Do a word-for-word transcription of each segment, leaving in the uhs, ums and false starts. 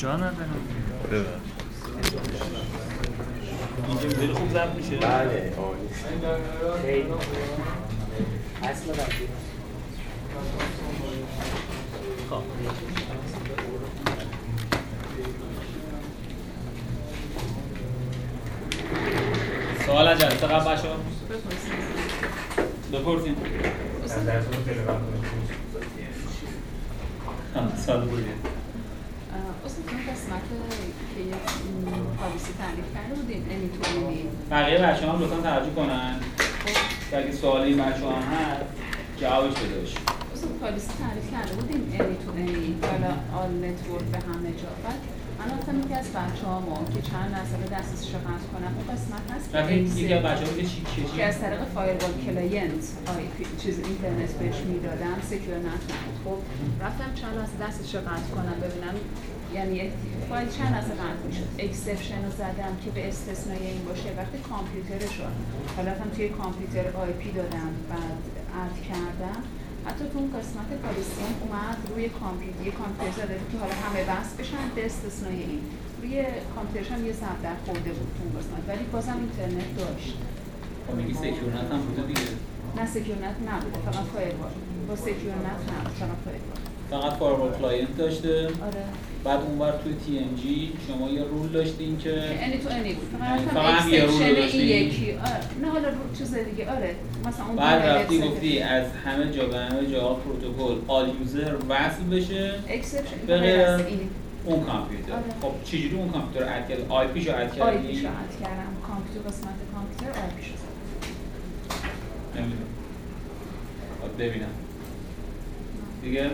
جا ندارم. ببخشید. اینجا خیلی خوب ضبط میشه. بله عالی. خیلی. اصلا رفتی. خب. سوال از جلسه قبل بچه‌ها؟ بپرسین. از درستون تلگرام سوال بودید. اصلا اون قسمت که یه پالیسی تعریف کرده بودیم نمیتونیم بقیه بچه‌ها هم لطفاً توجه کنن که اگه سوالی بچه‌ها هم هست جوابش بده باشه. اصلا پالیسی تعریف کرده بودیم نمیتونیم حالا آل نتورک به همه جا. بعد من رفتم یکی از بچه‌هامو که چند درصد دسترسیش رو قطع کنم اون قسمت هست که یکی از بچه‌ها میگه چی چی که از طریق فایروال کلاینت آی پی چیز اینترنت بهش میدادم سکیور نت نبود. خب رفتم چند درصد دسترسیش رو قطع کنم ببینم یعنی فایل چند درصد قطع میشد. اکسپشن رو زدم که به استثنای این باشه وقتی کامپیوترش رو حالا رفتم توی کامپیوتر آی پی دادم بعد اد کردم حتی تو اون قسمت پالیسی هم اومد روی کامپیوتر یه کامپیوتر زده که حالا همه بس بشن به استثنای این روی کامپیوترش هم یه ضرب در خورده بود تو اون قسمت ولی بازم اینترنت داشت. خب میگی سکیور نت هم بوده دیگه؟ نه سکیور نت نبوده فقط فایروال. با سکیور نت نبود فقط فایروال. فقط فایروال کلاینت داشته. آره. بعد اونور توی تی ام جی شما یه رول داشتین که انی تو انی بود. فقط یه رول داشتین. یکی آره. نه حالا چیز دیگه آره. مثلا اون بعد رفتی گفتی از همه جا به همه جا پروتکل آل یوزر وصل بشه اکسپشن به غیر از اون کامپیوتر. آره. خب چجوری اون کامپیوتر رو اد کردی؟ آی پیشو اد کردی؟ آی پیشو اد کردم. کامپیوتر قسمت کامپیوتر آی پیشو زدم. نمیدونم. خب ببینم. دیگه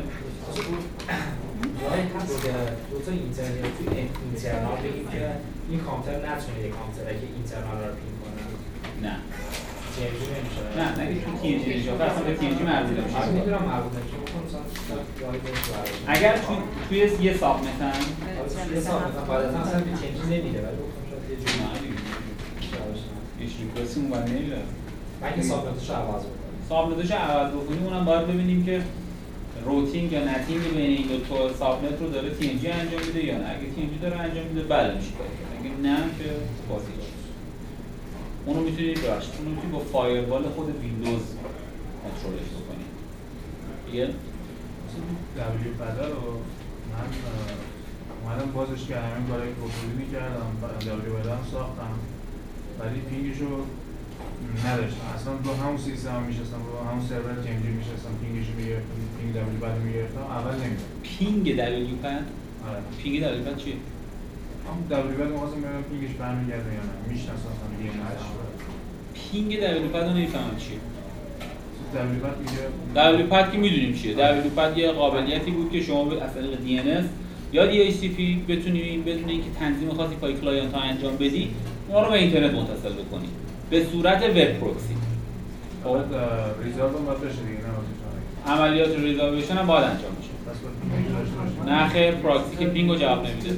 جایی هست که دو تا اینترنال توی اینترنال بگیم که این کامپیوتر نتونه یک کامپیوتر که اینترنال رو پین کنه. نه. تی ام جی نمیشه. نه نگه تو تی ام جی نمیشه. اصلا به تی ام جی مربوط نمیشه. من میدونم مربوط نمیشه. مثلا جایی نمیشه. اگر تو توی یه ساب مثلا یه سال مثلا بعد از اصلا به تی ام جی نمیره ولی گفتم شاید یه جوری ایش ریکوست اون باید نمیره. من که سابنتش رو عوض بکنم. سابنتش رو عوض بکنیم اونم باید ببینیم که روتینگ یا نتینگ بین این دو تا سابنت رو داره تی ام جی انجام میده یا نه. اگه تی ام جی داره انجام میده بله میشه کار کرد. اگه نه که بازی داره. اونو میتونید براش اونو میتونید با فایروال خود ویندوز کنترلش بکنید. دیگه دبلیو پد رو من اومدم بازش کردم این کارایی که گفتید می‌کردم دبلیو پد هم ساختم ولی پینگشو نداشتم اصلا با همون سیستم هم میشستم با همون سرور تی ام جی میشستم پینگشو میگرفتم پینگ دبلیو پد رو میگرفتم اول نمیدونم پینگ دبلیو پد؟ آره پینگ دبلیو پد چیه؟ همون دبلیو پد می‌خواستم ببینم پینگش برمیگرده یا نه میشناسم دی ان اس پینگ دبلیو پد رو نمیفهمم چیه. دبلیو پد میگه دبلیو پد که میدونیم چیه. دبلیو پد یه قابلیتی بود که شما از طریق دی ان اس یا دی اچ سی پی بتونید بدون اینکه تنظیم خاصی پای کلاینت ها انجام بدی اونها رو به اینترنت متصل بکنی به صورت وب پروکسی. خب ریزالو هم باید بشه دیگه نه عملیات ریزالوشن هم باید انجام میشه. پس باید پینگ داشته باشه. نه خیر پراکسی که پینگ رو جواب نمیده.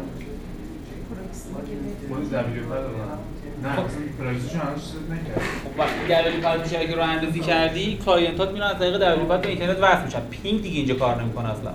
خود دبلیو پد رو نه اصلا پراکسیشو هنوز ست نکرد. خب وقتی دبلیو پد میشه اگه راه اندازی کردی کلاینتات میرن از طریق دبلیو پد به اینترنت وصل میشن. پینگ دیگه اینجا کار نمیکنه اصلا.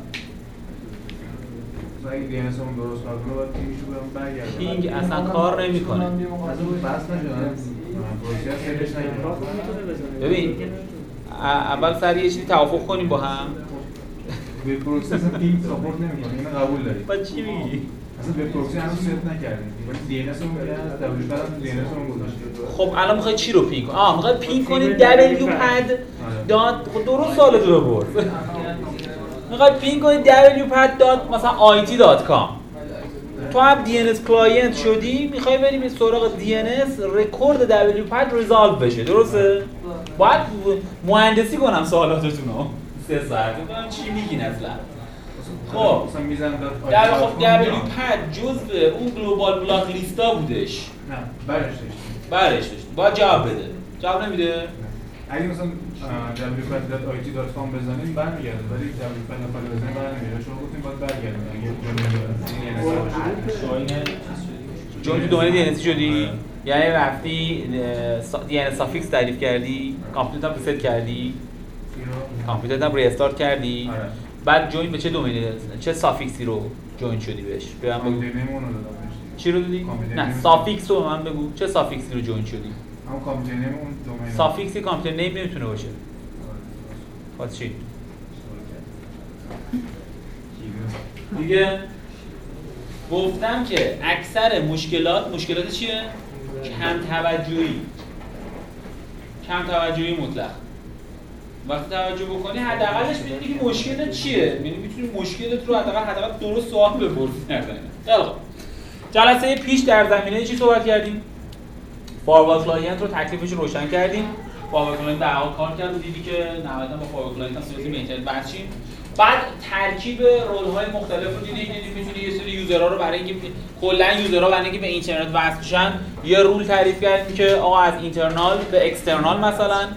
اگه دی ان اس اون درست کار کنه باید پینگشو برام برگرده. پینگ اصلا کار نمیکنه. اصلا بس نشدن. پروسیس سرش نگیره. ببین اول سری یه چیزی توافق کنیم با هم. به پروکسی اصلا پینگ ساپورت نمیکنه. اینو قبول داری. با چی میگی؟ اصلا به پروکسی هنوز ست نکردیم. ولی دی ان اس اون میگه دبلیو پد هم دی ان اس اون گذاشته. خب الان میخوای چی رو پینگ کنی؟ آه میخوای پینگ کنی دبلیو پد دات خب درست سوالت رو بپرس. میخوای پینگ کنی دبلیو پد دات مثلا آی تی دات کام. تو هم دی ان اس کلاینت شدی میخوای بریم این سراغ دی ان اس رکورد دبلیو پد ریزالو بشه درسته؟ باید مهندسی کنم سوالاتتون رو سه ساعت ببینم چی میگین اصلا. خب مثلا میزنم در خب دبلیو پد جزء اون گلوبال بلاک لیستا بودش. نه برش داشتیم. برش داشتیم. باید جواب بده. جواب نمیده؟ اگه مثلا دبلیو پد دات آی تی دات کام بزنیم برمیگرده ولی دبلیو پد نفر بزنیم برنمیگرده. شما گفتیم باید برگردیم اگه جون تو دومین دی ان اس شدی یعنی رفتی دی ان اس سافیکس تعریف کردی کامپیوتر هم ریست کردی کامپیوتر هم ریستارت کردی بعد جوین به چه دومینی چه سافیکسی رو جوین شدی بهش؟ به من بگو. کامپیوتر نیم اون رو دادم بهش. چی رو دادی؟ نه سافیکس رو من بگو. چه سافیکسی رو جوین شدی؟ همون کامپیوتر نیم اون دومین. سافیکسی کامپیوتر نیم نمیتونه باشه. خاص چی؟ دیگه گفتم که اکثر مشکلات مشکلات چیه؟ کم توجهی. کم توجهی مطلق. وقتی توجه بکنی حداقلش می‌دونی که مشکلت چیه؟ یعنی می‌تونی مشکلت رو حداقل حداقل درست سوال بپرسی. خیلی خوب. جلسه پیش در زمینه چی صحبت کردیم؟ فاروارد کلاینت رو تکلیفش رو روشن کردیم. فاروارد کلاینت در واقع کار کرد و دیدی که نهایتاً با فاروارد کلاینت هم سیاسی اینترنت بچیم. بعد ترکیب رول‌های مختلف رو دیدی، دیدی می‌تونی یه سری یوزرها رو برای اینکه کلاً یوزرها برای اینکه به اینترنت وصل بشن یه رول تعریف کردیم که آقا از اینترنال به اکسترنال مثلا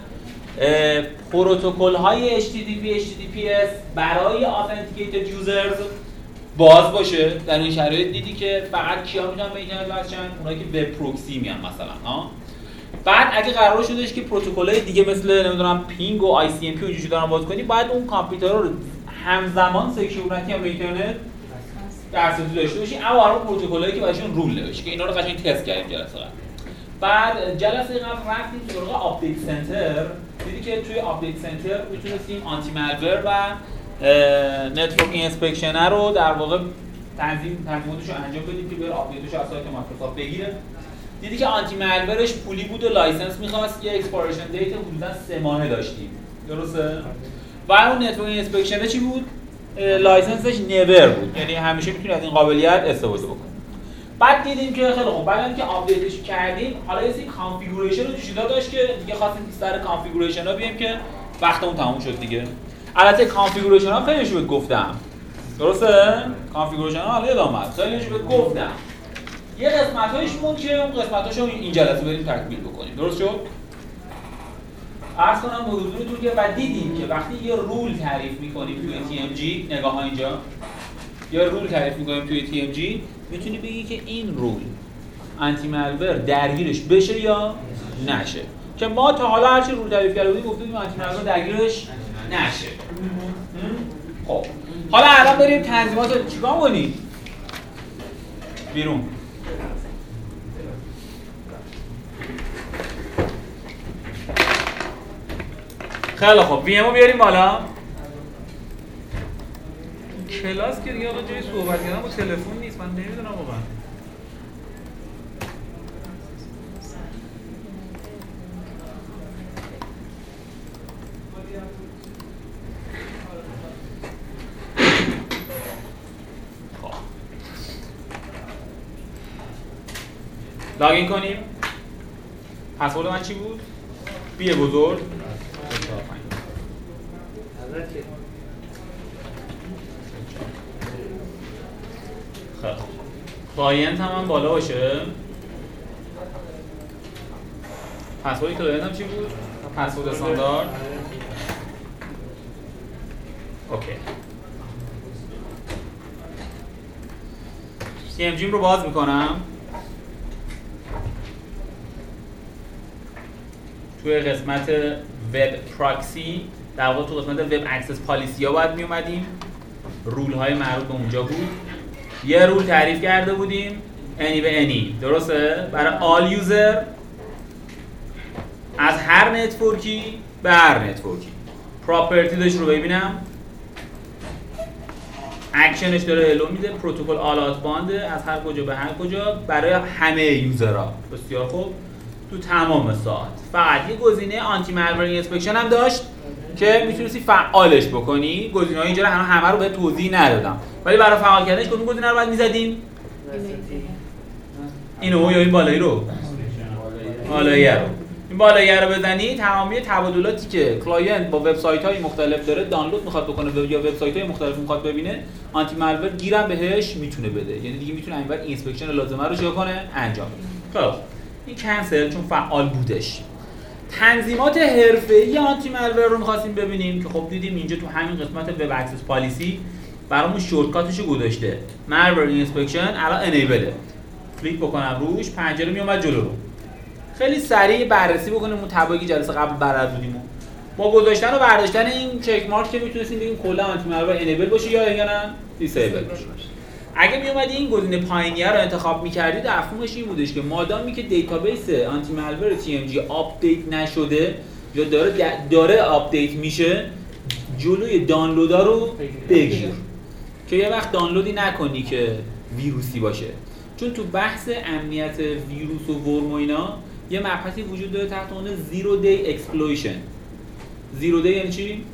پروتکل‌های اچ تی تی پی اچ تی تی پی اس برای authenticated users باز باشه. در این شرایط دیدی که فقط کیا میتونن به اینترنت وصل شن؟ اونایی که وب پروکسی میان مثلا ها. بعد اگه قرار شدش که پروتکل‌های دیگه مثل نمیدونم پینگ و آی سی ام پی و اینجوری دارن باز کنی، باید اون کامپیوترها رو همزمان سکیورتی هم به اینترنت دسترسی داشته باشی. اما اون پروتکل‌هایی که باشون رول نوشته که اینا رو قشنگ تست کردیم جلسه قبل. بعد جلسه قبل رفتیم سراغ آپدیت سنتر. دیدی که توی آپدیت سنتر میتونستیم آنتی مالور و نتورک اینسپکشنر رو در واقع تنظیم تنظیماتش رو انجام بدیم که بره آپدیتش از سایت مایکروسافت بگیره. دیدی که آنتی مالورش پولی بود و لایسنس می‌خواست، یه اکسپایرشن دیت حدوداً سه ماهه داشتیم. درسته؟ و اون نتورک اینسپکشنر چی بود؟ لایسنسش نور بود. یعنی همیشه میتونی از این قابلیت استفاده بکنی. بعد دیدیم که خیلی خوب، بعد اینکه آپدیتش کردیم حالا یه سری کانفیگوریشن رو توش داشت که دیگه خواستیم سر کانفیگوریشن ها بیایم که وقتمون تموم شد دیگه. البته کانفیگوریشن ها خیلیش رو گفتم. درسته؟ کانفیگوریشن ها حالا ادامه است. خیلیش رو گفتم. یه قسمتایش مون که اون قسمتاشو این جلسه بریم تکمیل بکنیم. درست شد؟ عرض کنم به حضورتون که بعد دیدیم که وقتی یه رول تعریف می‌کنیم توی تی ام جی، نگاه ها اینجا. یه رول تعریف می‌کنیم توی تی ام جی، میتونی بگی که این رول آنتی مالور درگیرش بشه یا نشه. که ما تا حالا هرچی رول تعریف کرده بودیم گفتیم آنتی مالور درگیرش نشه. خب حالا الان بریم تنظیمات رو چیکار کنیم؟ بیرون. خیلی خوب، وی ام رو بیاریم بالا. کلاس که دیگه آقا جای صحبت کردن با تلفن نیست، من نمیدونم واقعا. خب لاگین کنیم. پسورد من چی بود؟ بی بزرگ. کلاینت هم, هم بالا باشه. پسورد کلاینت هم چی بود؟ پسورد استاندارد. اوکی. سی ام جی رو باز میکنم. توی قسمت وب پراکسی در واقع تو قسمت وب اکسس پالیسی ها باید می اومدیم. رول های مربوط به اونجا بود. یه رول تعریف کرده بودیم any به any. درسته؟ برای all user از هر نتورکی به هر نتورکی. پراپرتی داشت رو ببینم. اکشنش داره هلو میده. پروتکل آل آوت بانده از هر کجا به هر کجا برای همه یوزرها. بسیار خوب. تو تمام ساعت. فقط یه گزینه آنتی مالور اینسپکشن هم داشت که میتونستی فعالش بکنی. گزینه‌های اینجا رو همه رو به توضیح ندادم. ولی برای فعال کردنش کدوم گزینه رو باید می‌زدیم؟ اینو یا این بالایی رو؟ بالایی رو. این بالایی رو بزنی تمامی تبادلاتی که کلاینت با وبسایت‌های مختلف داره دانلود می‌خواد بکنه یا وبسایت‌های مختلف می‌خواد ببینه، آنتی مالور گیرم بهش میتونه بده. یعنی دیگه میتونه اینور اینسپکشن لازمه رو چه کنه؟ انجام بده. خب این کنسل چون فعال بودش. تنظیمات حرفه‌ای آنتی مالور رو می‌خواستیم ببینیم که خب دیدیم اینجا تو همین قسمت وب اکسس پالیسی برامون شورتکاتش رو گذاشته. مالور اینسپکشن الان انیبله. کلیک بکنم روش پنجره میومد جلو رو. خیلی سریع بررسی بکنیم اون تبایی که جلسه قبل بلد بودیم. با گذاشتن و برداشتن این چک مارک که میتونستیم بگیم کلا آنتی مالور انیبل باشه یا یا نه دیسیبل باشه. اگه می اومدی این گزینه پایینیه رو انتخاب می‌کردی مفهومش این بودش که مادامی که دیتابیس آنتی مالور تی ام جی آپدیت نشده یا داره داره آپدیت میشه، جلوی دانلودا رو بگیر که یه وقت دانلودی نکنی که ویروسی باشه. چون تو بحث امنیت ویروس و ورم و اینا یه مبحثی وجود داره تحت عنوان زیرو دی اکسپلویشن. زیرو دی یعنی چی؟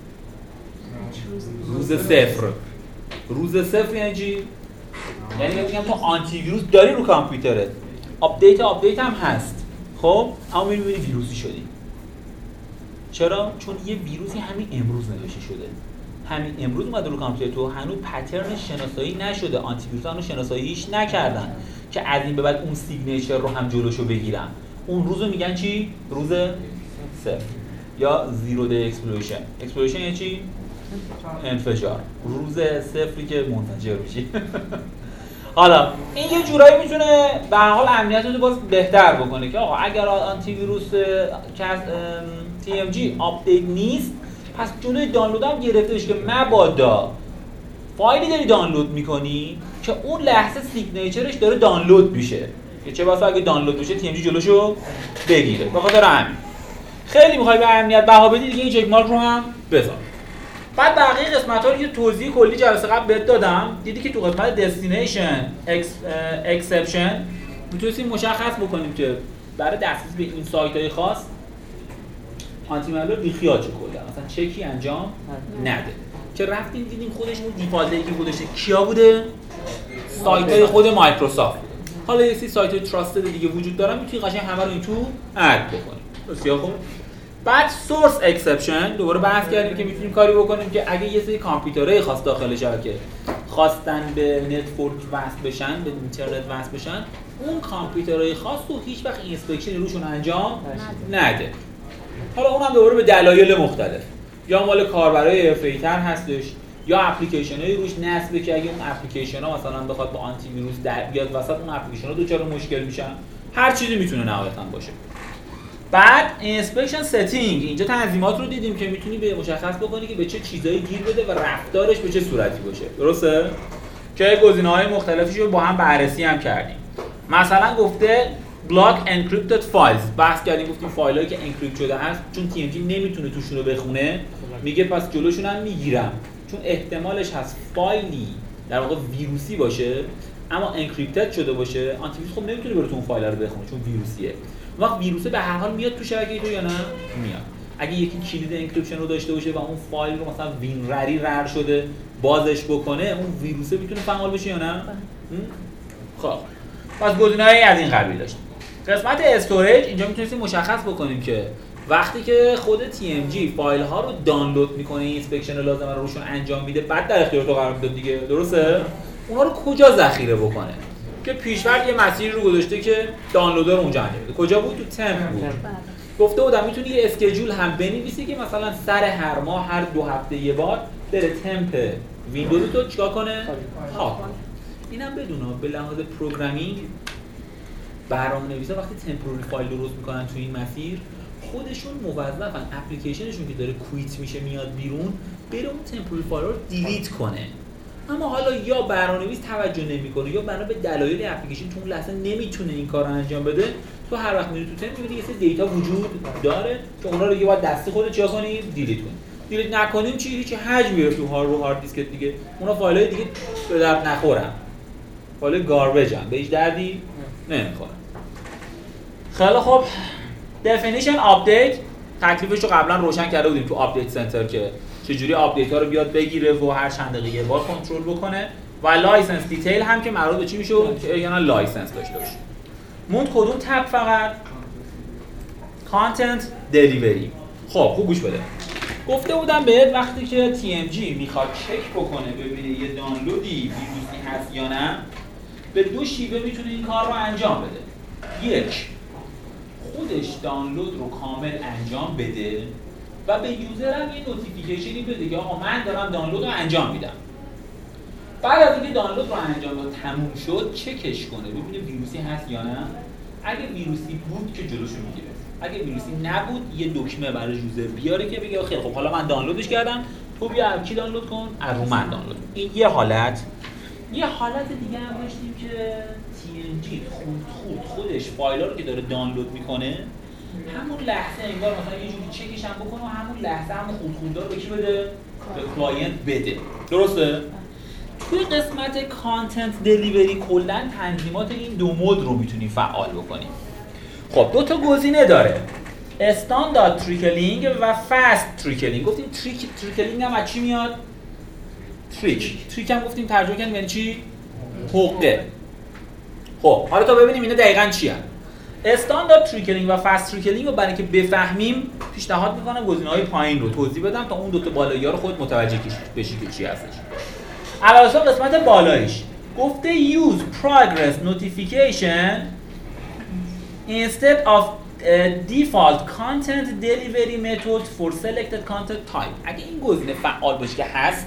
روز صفر. روز صفر یعنی چی؟ یعنی میگم تو آنتی ویروس داری رو کامپیوترت، آپدیت آپدیت هم هست، خب اما میبینی ویروسی شدی. چرا؟ چون یه ویروسی همین امروز نوشته شده، همین امروز اومده رو کامپیوتر تو، هنوز پترنش شناسایی نشده، آنتی ویروس هنوز شناساییش نکردن که از این به بعد اون سیگنیچر رو هم جلوشو بگیرن. اون روزو میگن چی؟ روز صفر یا زیرو دی اکسپلوژن. اکسپلوژن یعنی چی؟ انفجار. روز صفری که منفجر میشی. حالا این یه جورایی میتونه به هر حال امنیت رو باز بهتر بکنه که آقا اگر آنتی ویروس تی ام جی آپدیت نیست پس جلوی دانلود هم گرفته بشه که مبادا فایلی داری دانلود میکنی که اون لحظه سیگنیچرش داره دانلود میشه که چه واسه اگه دانلود بشه تی ام جی جلوشو بگیره. به خاطر همین خیلی میخوای به امنیت بها بدی دیگه این چک مارک رو هم بذار. بعد بقیه قسمت‌ها رو یه توضیح کلی جلسه قبل بهت دادم، دیدی که تو قسمت دستینیشن اکسپشن میتونستیم مشخص بکنیم که برای دسترسی به این سایت‌های خاص آنتی مالور بیخیال چه کلا مثلا چکی انجام نده که رفتیم دیدیم خودش اون دیفالتی که گذاشته کیا بوده؟ سایت‌های خود مایکروسافت. حالا یه سری سایت‌های تراستد دیگه وجود دارن، میتونی قشنگ همه رو این تو اد بکنی. بسیار خوب. بعد سورس اکسپشن دوباره بحث کردیم که میتونیم کاری بکنیم که اگه یه سری کامپیوترهای خاص داخل شبکه خواستن به نتورک وصل بشن، به اینترنت وصل بشن، اون کامپیوترهای خاص رو هیچ وقت اینسپکشن روشون انجام نده. حالا اونم دوباره به دلایل مختلف، یا مال کاربرای حرفه‌ای‌تر هستش یا اپلیکیشن‌های روش نصبه که اگه اون اپلیکیشن‌ها مثلا بخواد با آنتی ویروس در بیاد وسط، اون اپلیکیشن‌ها دچار مشکل میشن. هر چیزی میتونه نهایتاً باشه. بعد اینسپکشن ستینگ، اینجا تنظیمات رو دیدیم که میتونی به مشخص بکنی که به چه چیزایی گیر بده و رفتارش به چه صورتی باشه. درسته؟ که گزینه‌های مختلفش رو با هم بررسی هم کردیم. مثلا گفته block encrypted files، بحث کردیم گفتیم فایلایی که انکریپت شده هست چون تی ام جی نمیتونه توشون رو بخونه، میگه پس جلوشون هم میگیرم چون احتمالش هست فایلی در واقع ویروسی باشه اما انکریپتد شده باشه، آنتی ویروس خب نمیتونه بره تو اون فایل رو بخونه چون ویروسیه. وقت ویروسه به هر حال میاد تو شبکه تو یا نه؟ میاد. اگه یکی کلید انکریپشن رو داشته باشه و اون فایل رو مثلا وینرری رر شده بازش بکنه، اون ویروسه میتونه فعال بشه یا نه؟ خب پس گزینه‌ای از این قبیل داشتیم. قسمت استوریج اینجا میتونستیم مشخص بکنیم که وقتی که خود تی ام جی فایل ها رو دانلود میکنه، اینسپکشن لازمه رو روشون انجام میده، بعد در اختیار تو قرار میده دیگه، درسته؟ اونها رو کجا ذخیره بکنه؟ که پیشورد یه مسیری رو گذاشته که دانلودر رو اونجا انجام بده. کجا بود؟ تو تمپ بود. گفته بودم میتونی یه اسکیجول هم بنویسی که مثلا سر هر ماه هر دو هفته یه بار بره تمپ ویندوز تو چیکار کنه؟ ها. اینم بدونه به لحاظ پروگرامینگ برنامه‌نویسا وقتی تمپوری فایل درست میکنن تو این مسیر خودشون موظفن اپلیکیشنشون که داره کویت میشه میاد بیرون بره اون تمپوری فایل رو دیلیت کنه. اما حالا یا برنامه‌نویس توجه نمیکنه یا بنا به دلایل اپلیکیشن تو اون لحظه نمیتونه این کارو انجام بده، تو هر وقت میری تو تمپ میبینی یه سری دیتا وجود داره که اونها رو دیگه باید دستی خودت چیا کنی؟ دیلیت کنی. دیلیت نکنیم چی؟ هیچ حجم میره تو هارد رو هارد دیسک دیگه. اونا فایل‌های دیگه به درد نخورن. فایل گاربیج ان، به هیچ دردی نمیخورن. خیلی خوب. definition update تکلیفش رو قبلا روشن کرده بودیم تو آپدیت سنتر که چجوری آپدیت ها رو بیاد بگیره و هر چند دقیقه یه بار کنترل بکنه و لایسنس دیتیل هم که مربوط به چی میشه که یعنی لایسنس داشته باشه. موند کدوم تب فقط کانتنت دلیوری. خب خوب گوش بده. گفته بودم بهت وقتی که تی ام جی میخواد چک بکنه ببینه یه دانلودی ویروسی هست یا نه، به دو شیوه میتونه این کار رو انجام بده. یک، خودش دانلود رو کامل انجام بده و به یوزر هم یه نوتیفیکیشنی بده که آقا من دارم دانلود رو انجام میدم. بعد از اینکه دانلود رو انجام داد تموم شد چکش کنه ببینه ویروسی هست یا نه. اگه ویروسی بود که جلوشو میگیره، اگه ویروسی نبود یه دکمه برای یوزر بیاره که بگه خیلی خب حالا من دانلودش کردم، تو بیا کی دانلود کن؟ از رو من دانلود. این یه حالت. یه حالت دیگه هم داشتیم که تی ان جی خود خود خودش فایل‌ها رو که داره دانلود میکنه همون لحظه انگار مثلا یه جوری چکش هم بکنه و همون لحظه همون خود خوددار به کی بده؟ به کلاینت بده. درسته؟ توی قسمت کانتنت دلیوری کلاً تنظیمات این دو مود رو میتونیم فعال بکنیم. خب دو تا گزینه داره. استاندارد تریکلینگ و فست تریکلینگ. گفتیم تریک تریکلینگ هم از چی میاد؟ تریک. تریک هم گفتیم ترجمه کردیم یعنی چی؟ حقه. خب حالا تا ببینیم اینا دقیقاً چی هست. استاندارد تریکلینگ و فست تریکلینگ رو برای اینکه بفهمیم پیشنهاد میکنم گزینه‌های پایین رو توضیح بدم تا اون دو تا بالایی‌ها رو خود متوجه بشی که چی هستش. علاوه بر قسمت بالاییش گفته use progress notification instead of uh, default content delivery method for selected content type. اگه این گزینه فعال باشه که هست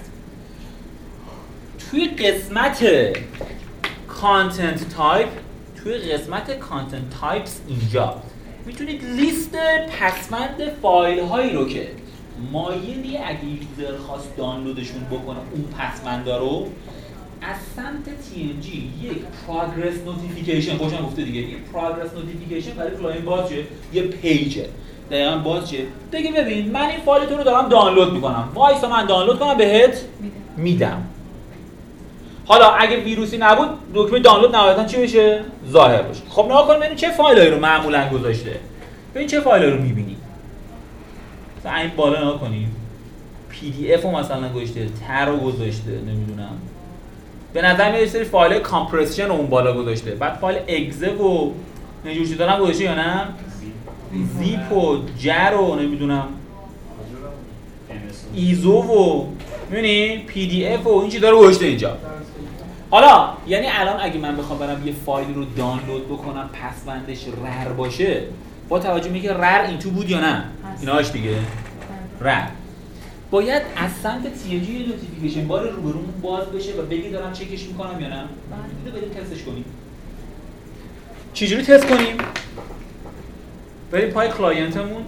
توی قسمت content type توی قسمت content types اینجا میتونید لیست پسوند فایل هایی رو که مایلی اگه یوزر خواست دانلودشون بکنه اون پسوندا رو از سمت تی ام جی یک پروگرس نوتیفیکیشن خوشم گفته دیگه این پروگرس نوتیفیکیشن برای کلاینت باز چیه یه پیجه دقیقاً باز چیه دیگه ببین من این فایل تو رو دارم دانلود میکنم وایسا من دانلود کنم بهت میدم. حالا اگه ویروسی نبود دکمه دانلود نهایتاً چی بشه ظاهر بشه. خب نگاه کن ببین چه فایلایی رو معمولاً گذاشته. ببین چه فایلایی رو میبینی. مثلا این بالا نگاه کنیم پی دی اف رو مثلا گذاشته تر رو گذاشته نمیدونم به نظر میاد یه سری فایل کامپرسشن رو اون بالا گذاشته بعد فایل اگزه و اینجور چیزا هم گذاشته یا نه زیپ و جر و نمیدونم ایزو و میبینی پی دی اف و این چیزا رو گذاشته اینجا. حالا یعنی الان اگه من بخوام برم یه فایل رو دانلود بکنم پسوندش رر باشه با توجه به اینکه رر این تو بود یا نه ایناش دیگه رر باید از سمت تی ام جی یه نوتیفیکیشن بار روبرومون باز بشه و بگی دارم چکش میکنم یا نه اینو بریم تستش کنیم. چجوری تست کنیم؟ بریم پای کلاینتمون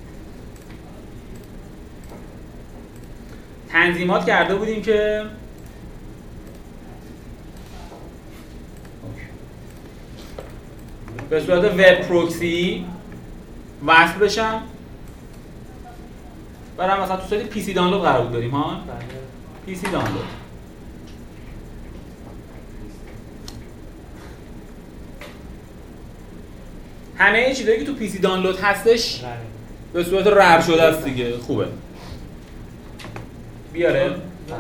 تنظیمات کرده بودیم که به صورت وب پروکسی وصل بشم برام مثلا تو سایت پی سی دانلود قرار بود داریم ها پی سی دانلود همه این چیزایی که تو پی سی دانلود هستش به صورت رر شده است دیگه خوبه بیاره.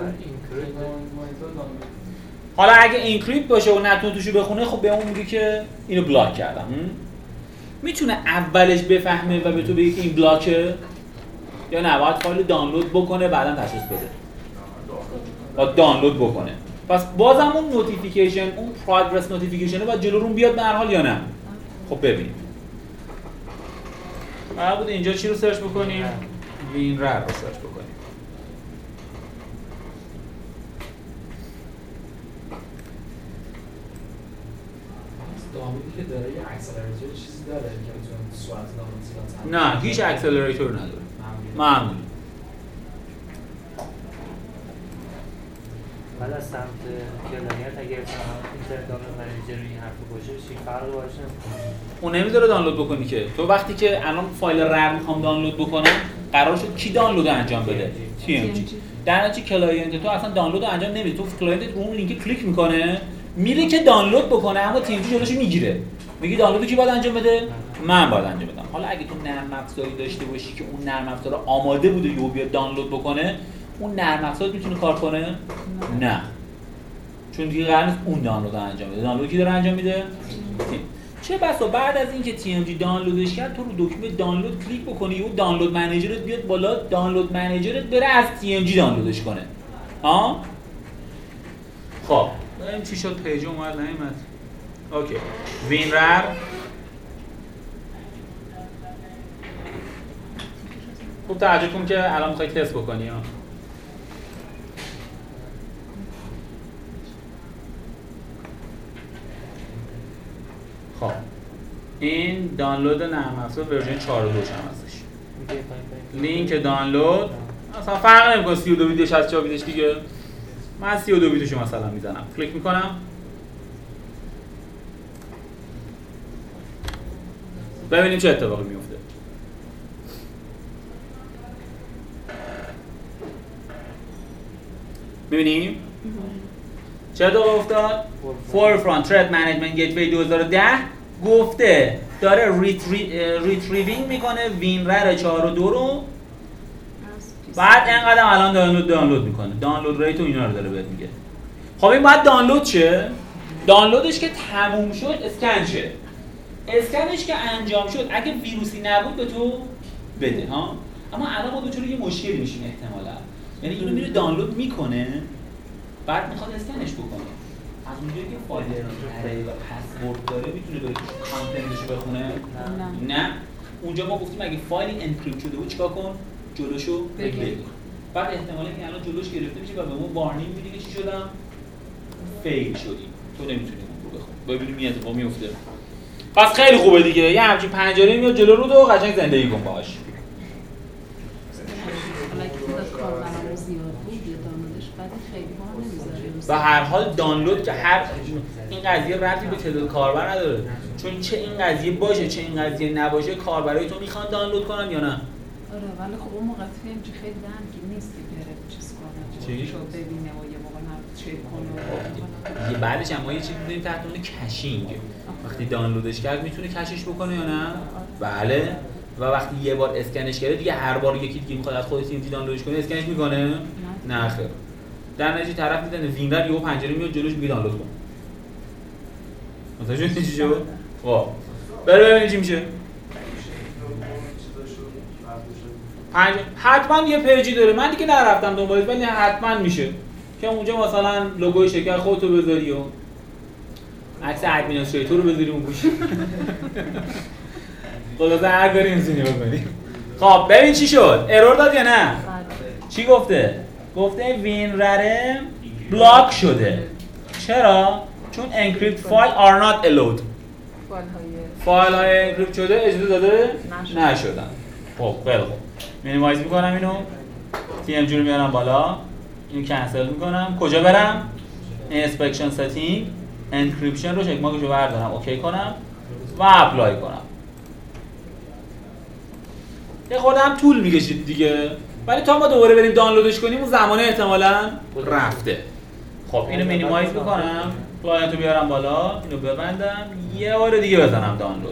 حالا اگه اینکریپت باشه و نتونه توشو بخونه خب به اون میگه که اینو بلاک کردم. میتونه اولش بفهمه و به تو بگه که این بلاکه یا نه باید فایل دانلود بکنه بعداً تشخیص بده باید دانلود بکنه. پس بازم اون نوتیفیکیشن اون پروگرس نوتیفیکیشن باید جلو روم بیاد به هر حال یا نه. خب ببینیم قرار بود اینجا چی رو سرچ بکنیم وین رر رو سرچ بکنیم. دانلودی که داره یه اکسلراتور چیزی داره که بتونه سرعت دانلود زیاد نه هیچ اکسلراتور نداره معمولی. بعد از سمت کلاینت اگر اینترنت دانلود منیجر این حرف باشه چی فرقی باشه؟ اون نمیذاره دانلود بکنی که تو وقتی که الان فایل رر میخوام دانلود بکنم قرار شد کی دانلود انجام بده تی ام جی. در نتیجه کلاینت تو اصلا دانلود انجام نمیده تو کلاینت اون لینک کلیک میکنه میره که دانلود بکنه اما تی ام جی جلوشو میگیره میگی دانلود کی باید انجام بده من باید انجام بدم. حالا اگه تو نرم افزاری داشته باشی که اون نرم افزار آماده بوده یهو بیاد دانلود بکنه اون نرم افزار میتونه کار کنه نه چون دیگه قرار نیست اون دانلود رو انجام بده. دانلود کی داره انجام میده چه بسا بعد از اینکه تی ام جی دانلودش کرد تو رو دکمه دانلود کلیک بکنی و دانلود منیجرت بیاد بالا دانلود منیجرت بره از تی ام جی دانلودش کنه ها. خب ببین چی شد پیج اومد نمیاد اوکی وینرر خوب توجه کن که الان میخوای تست بکنی ها. خب این دانلود نرم افزار ورژن چهار و دو هم هستش. لینک دانلود اصلا فرق نمیکنه سی و دو ویدیو شصت و چهار ویدیوش دیگه من سی و دو بیتشو مثلا میزنم، کلیک میکنم، ببینیم چه اتفاقی میفته. میبینیم چه اتفاقی افتاد؟ فورفرانت ترد منیجمنت گیتوی دو هزار و ده گفته داره ریتریوینگ میکنه وینرر چهار و دو رو، بعد اینقدر الان دانلود دانلود میکنه، دانلود ریت و اینا رو داره بهت میگه. خب این باید دانلود شه، دانلودش که تموم شد اسکن شه، اسکنش که انجام شد اگه ویروسی نبود به تو بده ها. اما الان ما دچار یه مشکلی میشیم احتمالاً، یعنی اینو میره دانلود میکنه بعد میخواد اسکنش بکنه، از اونجایی که فایل اری و پسورد داره میتونه بره کانتنتشو بخونه؟ نه. نه اونجا ما گفتیم اگه فایلی انکریپت شده بود چیکار کن؟ جلوشو بگیر. بعد احتمالاً که الان جلوش گرفته میشه و به اون وارنینگ میده که چی شدم؟ فیل شدیم، تو نمیتونی اون رو بخونی. ببینیم این اتفاق میفته. پس خیلی خوبه دیگه، یه همچین پنجره میاد جلو رو و قشنگ زندگی کن باهاش. و هر حال دانلود که هر این قضیه ربطی به تعداد کاربر نداره، چون چه این قضیه باشه چه این قضیه نباشه کاربرای تو میخوان دانلود کنن یا نه. آره ولی خب اون موقع فیلم خیلی درگیر نیست که بره چیز کنه چی؟ شو ببینه و یه موقع نه چک کنه. یه بعدش هم ما یه چیزی داریم تحت عنوان کشینگ، وقتی دانلودش کرد میتونه کشش بکنه یا نه؟ بله. و وقتی یه بار اسکنش کرده دیگه هر بار یکی دیگه میخواد از خودش اینجوری دانلودش کنه اسکنش میکنه؟ نه خیر. در نتیجه طرف میزنه وینر یهو پنجره میاد جلوش میگه دانلود کن. متوجه چی شد؟ خب بریم ببینیم چی میشه. پنج حتما یه پیجی داره، من دیگه نرفتم دنبالش ولی حتما میشه که اونجا مثلا لوگوی شرکت خودتو بذاری و عکس ادمینستریتور رو بذاری اون گوشه. خلاصه هر کاری می‌تونی بکنی. خب ببین چی شد؟ ارور داد یا نه؟ چی گفته؟ گفته وینرر بلاک شده. چرا؟ چون encrypt file are not allowed. فایل های encrypt شده اجازه داده نشدن. خب خیلی خوب. مینیمایز میکنم اینو. تی ام جی رو میارم بالا. اینو کنسل میکنم. کجا برم؟ inspection setting encryption رو چک مارکشو بردارم اوکی کنم و اپلای کنم. یه خودم طول میکشید دیگه، ولی تا ما دوباره بریم دانلودش کنیم اون زمانه احتمالاً رفته. خب اینو مینیمایز میکنم، کلاینت رو بیارم بالا، اینو ببندم، یه بار دیگه بزنم دانلود.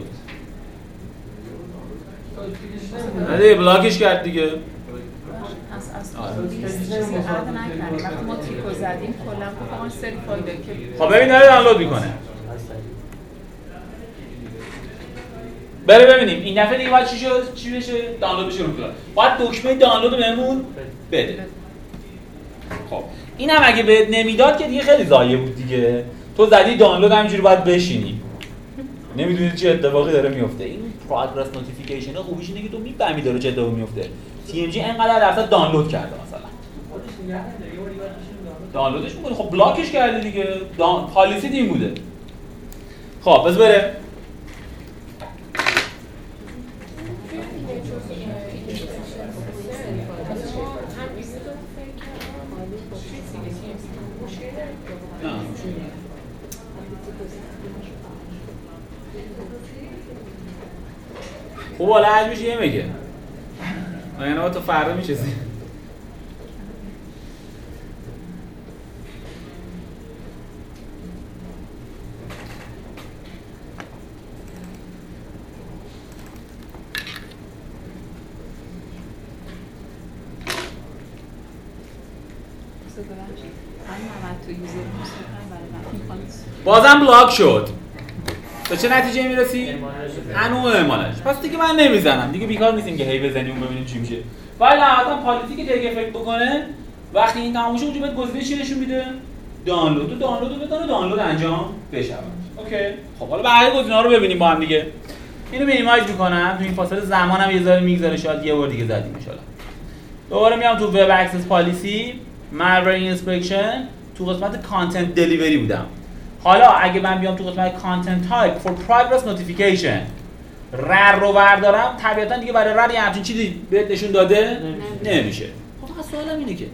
دیگه بلاکش کرد دیگه. از اصلا چیزی عرض نکردیم وقتی ما تریکو زدیم کلا فقط سری فایل که خب ببین داره دانلود میکنه. بره ببینیم این دفعه دیگه باید چی شد؟ چی بشه؟ دانلود بشه رو کنه. باید دکمه دانلود رو بهمون بده. خب این هم اگه بهت نمیداد که دیگه خیلی ضایع بود دیگه. تو زدی دانلود همینجوری باید بشینی. نمیدونی چه اتفاقی داره میفته. این پروگرس نوتیفیکیشن خوبیش اینه که تو میفهمی داره چه اتفاقی میفته. تی ام جی انقدر درصد دانلود کرده مثلا. دانلودش می‌کنه خب بلاکش کرده دیگه. دان... پالیسی این بوده. خب بس بره. خب حالا حجمش یه میگه و یعنی با تو فردا میشستی. بازم بلاک شد. به چه نتیجه میرسی؟ انواع اعمالش. پس دیگه من نمیزنم. دیگه بیکار نیستیم که هی بزنیم اون ببینیم چی میشه. ولی الان پالیسی که دیگه فکر بکنه وقتی این تموم شه اونجا بهت گزینه چی نشون میده؟ دانلود. تو دانلود رو بزنه دانلود انجام بشه. اوکی. خب حالا بقیه گزینه‌ها رو ببینیم با هم دیگه. اینو مینیمایز میکنم. تو این فاصله زمانم یه ذره میگذره شاید یه بار دیگه زدیم ان شاءالله. دوباره میام تو وب اکسس پالیسی، malware اینسپکشن، تو قسمت کانتنت دلیوری بودم. حالا اگه من بیام تو قسمت کانتنت تایپ فور پروگرس نوتیفیکیشن رر رو بردارم طبیعتا دیگه برای رر یه همچین چیزی بهت نشون داده نمیشه. خب سوالم اینه که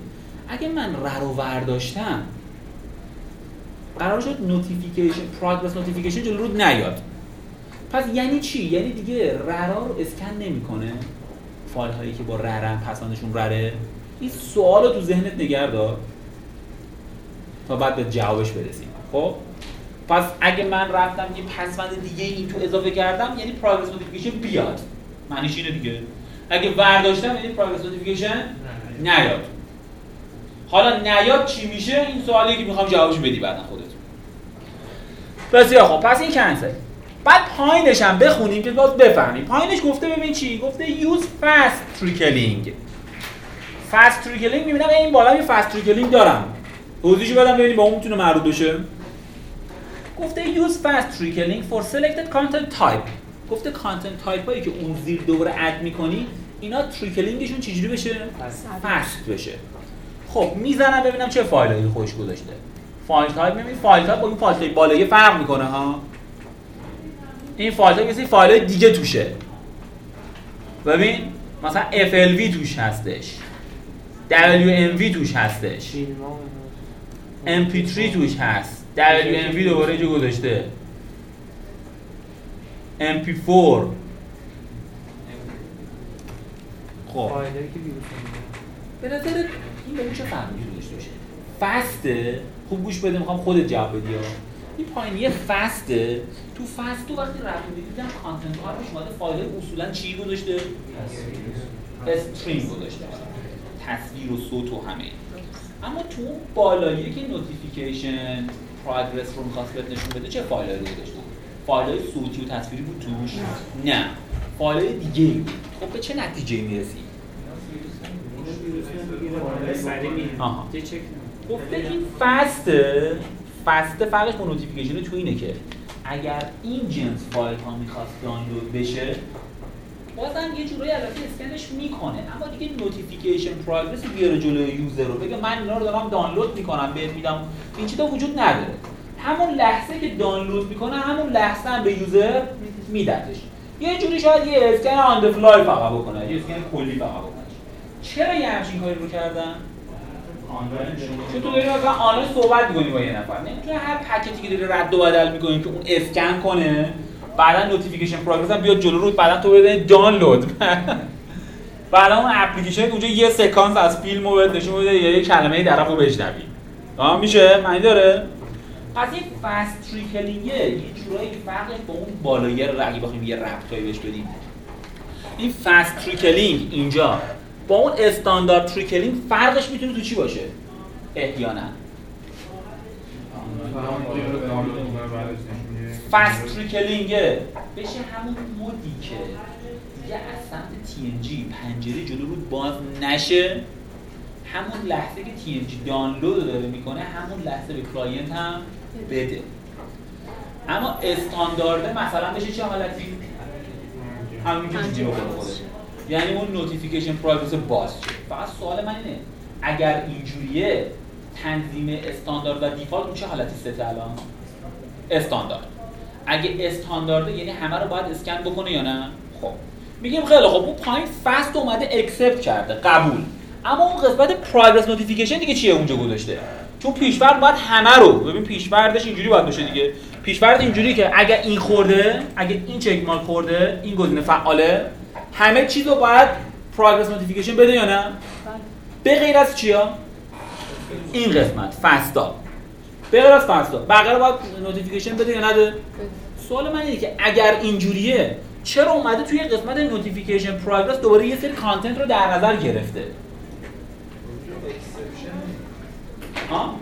اگه من ر رو ورداشتم قرار شد نوتیفیکیشن پروگرس نوتیفیکیشن جلو رود نیاد. پس یعنی چی؟ یعنی دیگه ررا رو اسکن نمیکنه فایل هایی که با ررن پسندشون رره. این سوال رو تو ذهنت نگه دار تا بعد به جوابش برسیم. خب پس اگه من رفتم یه پسوند دیگه این تو اضافه کردم یعنی پروگرس نوتیفیکیشن بیاد، معنیش اینه دیگه. اگه برداشتم یعنی پروگرس نوتیفیکیشن نیاد. حالا نیاد چی میشه؟ این سوالیه که میخوام جوابش بدی بعدا خودت. بسیار خب، پس این کنسل. بعد پایینش هم بخونیم که باز بفهمیم. پایینش گفته ببین چی؟ گفته use fast trickling. fast trickling میبینم این بالا یه fast trickling دارم. توضیحشو بدم ببینیم با اون میتونه مربوط بشه. گفته use fast trickling for selected content type. گفته content type هایی که اون زیر دوباره اد میکنی اینا تریکلینگشون چجوری بشه؟ فست بشه. خب میزنم ببینم چه فایلایی خوش گذاشته. فایل تایپ میبینی فایل تایپ با این فایل تایپ بالایی فرق میکنه ها. این فایل تایپ مثل فایلای دیگه توشه. ببین مثلا اف ال وی توش هستش. دبلیو ام وی توش هستش. ام پی تری توش هست. دبلیو ام وی دوباره جو گذاشته. ام پی فور. خب فایلی که ویروس به نظرت این به چه فرقی داشته باشه؟ فسته. خوب گوش بده میخوام خودت جواب بدی ها. این پایینیه فسته. تو فست تو وقتی رفتم دیدم کانتنت ها روش اومده فایل اصولا چی گذاشته؟ استریم گذاشته. تصویر و صوت و همه. اما تو اون بالایی که نوتیفیکیشن پروگرس رو می‌خواست بهت نشون بده چه فایلایی رو گذاشته؟ فایل‌های صوتی و تصویری بود توش؟ نه. فایل‌های دیگه‌ای بود. خب به چه نتیجه‌ای میرسی؟ آها. گفته این فسته. فسته فرقش با نوتیفیکیشن تو اینه که اگر این جنس فایل ها میخواست دانلود بشه بازم یه جورایی البته اسکنش میکنه اما دیگه نوتیفیکیشن پروگرس بیاره جلوی یوزر رو بگه من اینا رو دارم دانلود میکنم بهت میدم، این چیزا وجود نداره. همون لحظه که دانلود میکنه همون لحظه هم به یوزر میدتش. یه جوری شاید یه اسکن آن دی فلای فقط بکنه، یه اسکن کلی فقط بکنه. چرا یه همچین کاری رو کردن؟ چون تو داری مثلا آنلاین صحبت می‌کنی با یه نفر، نمی‌تونه هر پکیجی که داری رد و بدل می‌کنی که اون اسکن کنه بعدا نوتیفیکیشن پروگرس هم بیاد جلو روت بعدا تو بده دانلود بعدا اون اپلیکیشن اونجا یه سکانس از فیلمو بهت نشون بده یا یه کلمه‌ای طرفو بشنوی. تمام میشه؟ معنی داره؟ پس این فست تریکلینگه یه جورایی فرقش با اون بالایی رو اگه بخوایم یه ربطایی بهش بدیم. این فست تریکلینگ اینجا با اون استاندارد تریکلینگ فرقش میتونه تو چی باشه؟ احیانا فست تریکلینگه بشه همون مودی که دیگه از سمت تی ان جی پنجره جلو رو باز نشه، همون لحظه که تی ان جی دانلود داره میکنه همون لحظه به کلاینت هم بده. اما استاندارده مثلا بشه چه حالتی؟ همین که چیزی بکنه خودش، یعنی اون نوتیفیکیشن پروگرس باز شه. فقط سوال من اینه اگر اینجوریه تنظیم استاندارد و دیفالت اون چه حالتی سته الان؟ استاندارد. اگه استاندارده یعنی همه رو باید اسکن بکنه یا نه؟ خب میگیم خیلی خب اون پایین فست اومده اکسپت کرده قبول، اما اون قسمت پروگرس نوتیفیکیشن دیگه چیه اونجا گذاشته؟ چون پیش‌فرض باید همه رو ببین، پیش‌فرضش اینجوری باید باشه دیگه. پیش‌فرض اینجوری که اگه این خورده، اگه این چک مارک خورده، این گزینه فعاله، همه چیز رو باید پروگرس نوتیفیکیشن بده یا نه؟ به غیر از چیا؟ این قسمت فستا. به غیر از فستا بقیه رو باید نوتیفیکیشن بده یا نده؟ سوال من اینه که اگر اینجوریه چرا اومده توی قسمت نوتیفیکیشن پروگرس دوباره یه سری کانتنت رو در نظر گرفته؟ ها؟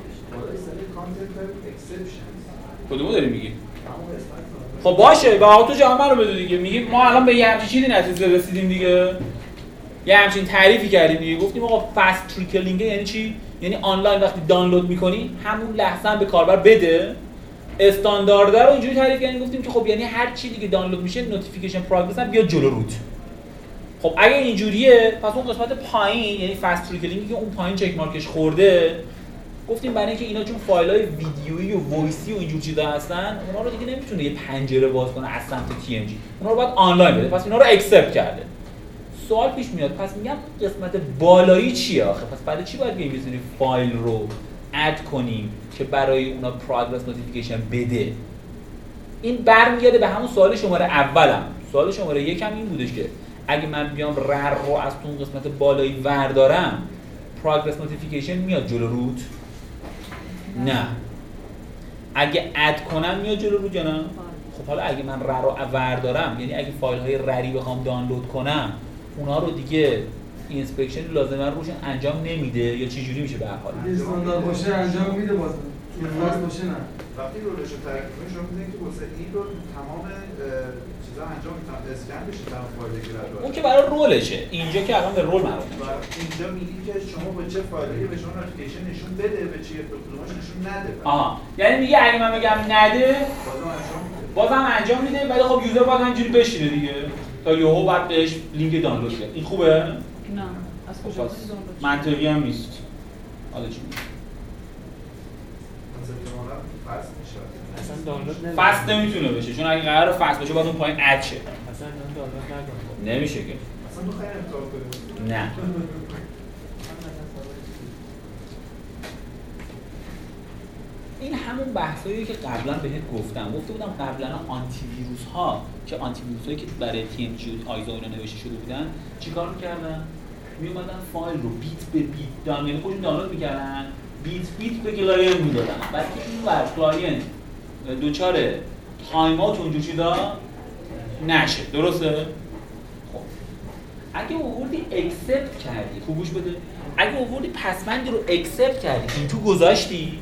کدومو داری میگی؟ خب باشه با تو جامعه رو بده دیگه. میگیم ما الان به یه همچین چیزی نتیجه رسیدیم دیگه، یه همچین تعریفی کردیم دیگه. گفتیم آقا فست تریکلینگ یعنی چی؟ یعنی آنلاین وقتی دانلود میکنی همون لحظه هم به کاربر بده. استاندارد رو اینجوری تعریف کردیم گفتیم که خب یعنی هر چی دیگه دانلود میشه نوتیفیکیشن پروگرس هم بیاد جلو روت. خب اگه اینجوریه پس اون قسمت پایین یعنی فست تریکلینگی که اون پایین چک مارکش خورده، گفتیم برای اینکه اینا چون فایل‌های ویدیویی و وایسی و اینجور چیزا هستن اونا رو دیگه نمیتونه یه پنجره باز کنه از سمت تی ام جی، اونا رو باید آنلاین بده. پس اینا رو اکسپت کرده. سوال پیش میاد، پس میگم قسمت بالایی چیه آخه؟ پس برای چی باید بیایم بزنیم فایل رو اد کنیم که برای اونا پروگرس نوتیفیکیشن بده؟ این برمیگرده به همون سوال شماره اولم. سوال شماره یکم این بودش که اگه من بیام رر رو از اون قسمت بالایی وردارم پروگرس نوتیفیکیشن میاد جلو روت؟ نه. اگه اد کنم میاد جلو روت یا نه؟ خب حالا اگه من رر رو وردارم، یعنی اگه فایل های رری بخوام دانلود کنم اونا رو دیگه اینسپکشن لازمه روشون انجام نمیده یا چه جوری میشه به هر حال؟ استاندارد باشه انجام میده بازم. فاست باشه نه. وقتی رولش رو تعریف کنید شما می‌بینید که واسه این رو تمام چیزا انجام میدن، اسکن بشه تمام فایلی که داره. اون که برای رولشه. اینجا که الان به رول مربوطه. اینجا میگی که شما با چه فایلی به شما نوتیفیکیشن نشون بده، به چه کدومش نشون نده. آها. یعنی میگه اگه من بگم نده بازم انجام میده. بازم انجام میده، ولی خب یوزر باید همینجوری بشینه دیگه. تا یهو بعد بهش لینک دانلود شه. این خوبه؟ نه. از کجا دانلود؟ منطقی هم نیست. حالا چی میگه؟ اصلا دانلود نمیشه. فست نمیتونه بشه، چون اگه قرار فست باشه باید اون پایین اد شه. اصلا دانلود نکنه. نمیشه که. اصلا تو خیلی امتحان کنید. نه. این همون بحثایی که قبلا بهت گفتم. گفته بودم قبلا آنتی ویروس ها که آنتی ویروس هایی که برای تی ام جی و آیزا اینا نوشته شده بودن چیکار می‌کردن؟ میومدن فایل رو بیت به بیت دانلود، یعنی خودشون دانلود می‌کردن، بیت بیت به کلاینت میدادن. بعد که این ور کلاینت دوچار تایمات اونجور چیزا نشه. درسته؟ خب اگه آوردی اکسپت کردی، خوب گوش بده، اگه آوردی پسوندی رو اکسپت کردی این تو گذاشتی،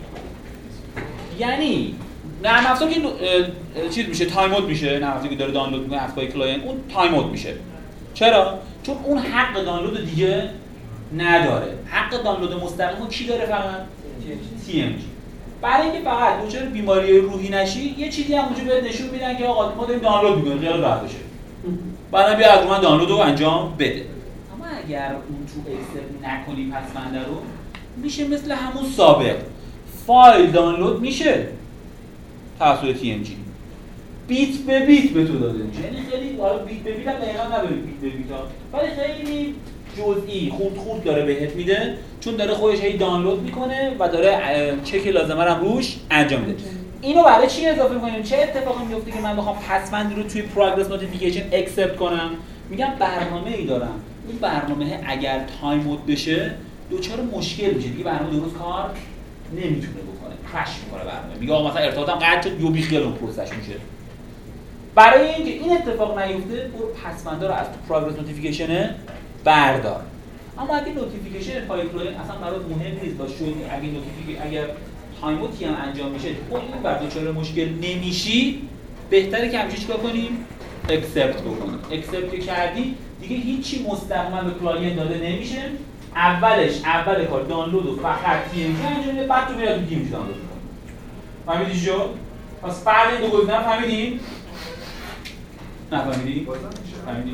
یعنی نرم افزار که چیز میشه، تایم اوت میشه. نرم افزاری که داره دانلود میکنه از پای کلاینت اون تایم اوت میشه. چرا؟ چون اون حق دانلود دیگه نداره. حق دانلود مستقیم کی داره؟ فقط تی ام جی. برای اینکه فقط دچار بیماری روحی نشی یه چیزی هم اونجا بهت نشون میدن که آقا ما داریم دانلود میکنیم، خیال راحت بشه. بعدا بیا از من دانلود رو انجام بده. اما اگر اون تو اکسپت نکنی پسونده رو، میشه مثل همون سابق فایل دانلود میشه توسط تی ام جی، بیت به بیت به تو داده میشه. یعنی خیلی حالا بیت به بیت هم دقیقاً نبرید بیت به بیت ها، ولی خیلی جزئی خود خود داره بهت میده، چون داره خودش هی دانلود میکنه و داره چک لازمه رو روش انجام میده. اینو برای چی اضافه میکنیم؟ چه اتفاقی میفته که من بخوام پسوندی رو توی پروگرس نوتیفیکیشن اکسپت کنم؟ میگم برنامه‌ای دارم، این برنامه اگر تایم اوت بشه دوچار مشکل میشه دیگه، برنامه درست کار نمیتونه بکنه، کرش میکنه برنامه. میگه آقا مثلا ارتباطم قطع شد، یو بی خیال اون پروسش میشه. برای اینکه این اتفاق نیفته برو پسوندا رو از تو پروگرس نوتیفیکیشن بردار. اما اگه نوتیفیکیشن فایل کلاینت اصلا برات مهم نیست، باشه اگه نوتیفیکیشن اگر تایم اوتی هم انجام میشه تو این بر دوچار مشکل نمیشی، بهتره که همیشه چیکار کنیم؟ اکسپت بکنیم. اکسپت که کردی دیگه هیچی مستقیما به کلاینت داده نمیشه. اولش اول کار دانلود رو فقط تی ام جی انجام میده، بعد تو میاد تو تی ام جی دانلود می‌کنی. فهمیدی چی شد؟ پس فرق این دو گزینه فهمیدی؟ نه فهمیدی؟ فهمیدی؟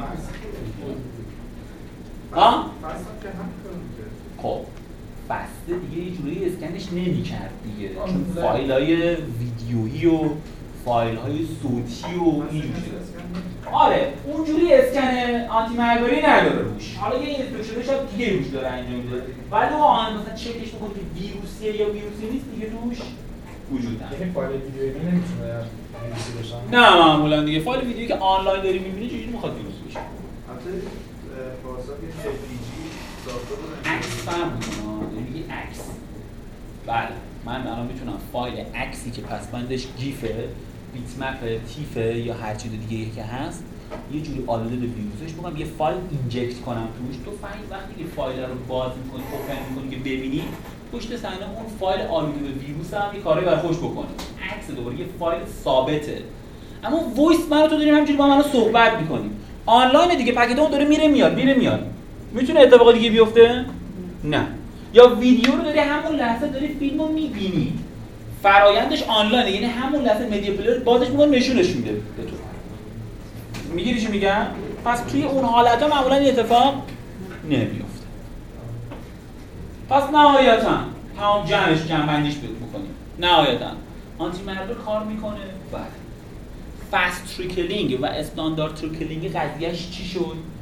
ها؟ خب بسته دیگه یه جوری اسکنش نمی‌کرد دیگه، چون فایل‌های ویدیویی و فایل‌های صوتی و اینجوری. آره اونجوری اسکن آنتی مالوری نداره روش. حالا یه اینسترکشن شاید دیگه روش داره انجام میده، ولی اون مثلا چکش بکنه که ویروسیه یا ویروسی نیست دیگه روش وجود نداره. یعنی فایل ویدیویی نمیتونه ویروسی باشه. نه معمولا دیگه فایل ویدیویی که آنلاین داری می‌بینی چجوری می‌خواد ویروس بشه؟ البته فاصله جی پی جی ساخته بود. عکس فهم می‌کنه، یعنی عکس. بله من الان میتونم فایل عکسی که پسوندش گیفه، بیت مپ، تیفه یا هر چیز دیگه ای که هست یه جوری آلوده به ویروسش بگم یه فایل اینجکت کنم توش. تو فایل وقتی که فایل رو باز می‌کنی، اوپن می‌کنی که ببینی پشت صحنه اون فایل آلوده به ویروس هم یه کاری برای خوش بکنه. عکس دوباره یه فایل ثابته. اما وایس من تو داریم همینجوری با من صحبت می‌کنیم. آنلاین دیگه پکیج اون داره میره میاد میره میاد. میتونه اتفاق دیگه بیفته؟ نه. یا ویدیو رو داری همون لحظه داری فیلمو می‌بینی. فرایندش آنلاینه، یعنی همون لحظه مدیا پلیر بازش می‌کنه نشونش میده به تو. میگیری چی میگم؟ پس توی اون حالت‌ها معمولاً این اتفاق نمیفته. پس نهایتاً تمام جمعش جمع‌بندیش بکنیم. نهایتاً آنتی مالور کار میکنه. بله. فست تریکلینگ و استاندارد تریکلینگ قضیهش چی شد؟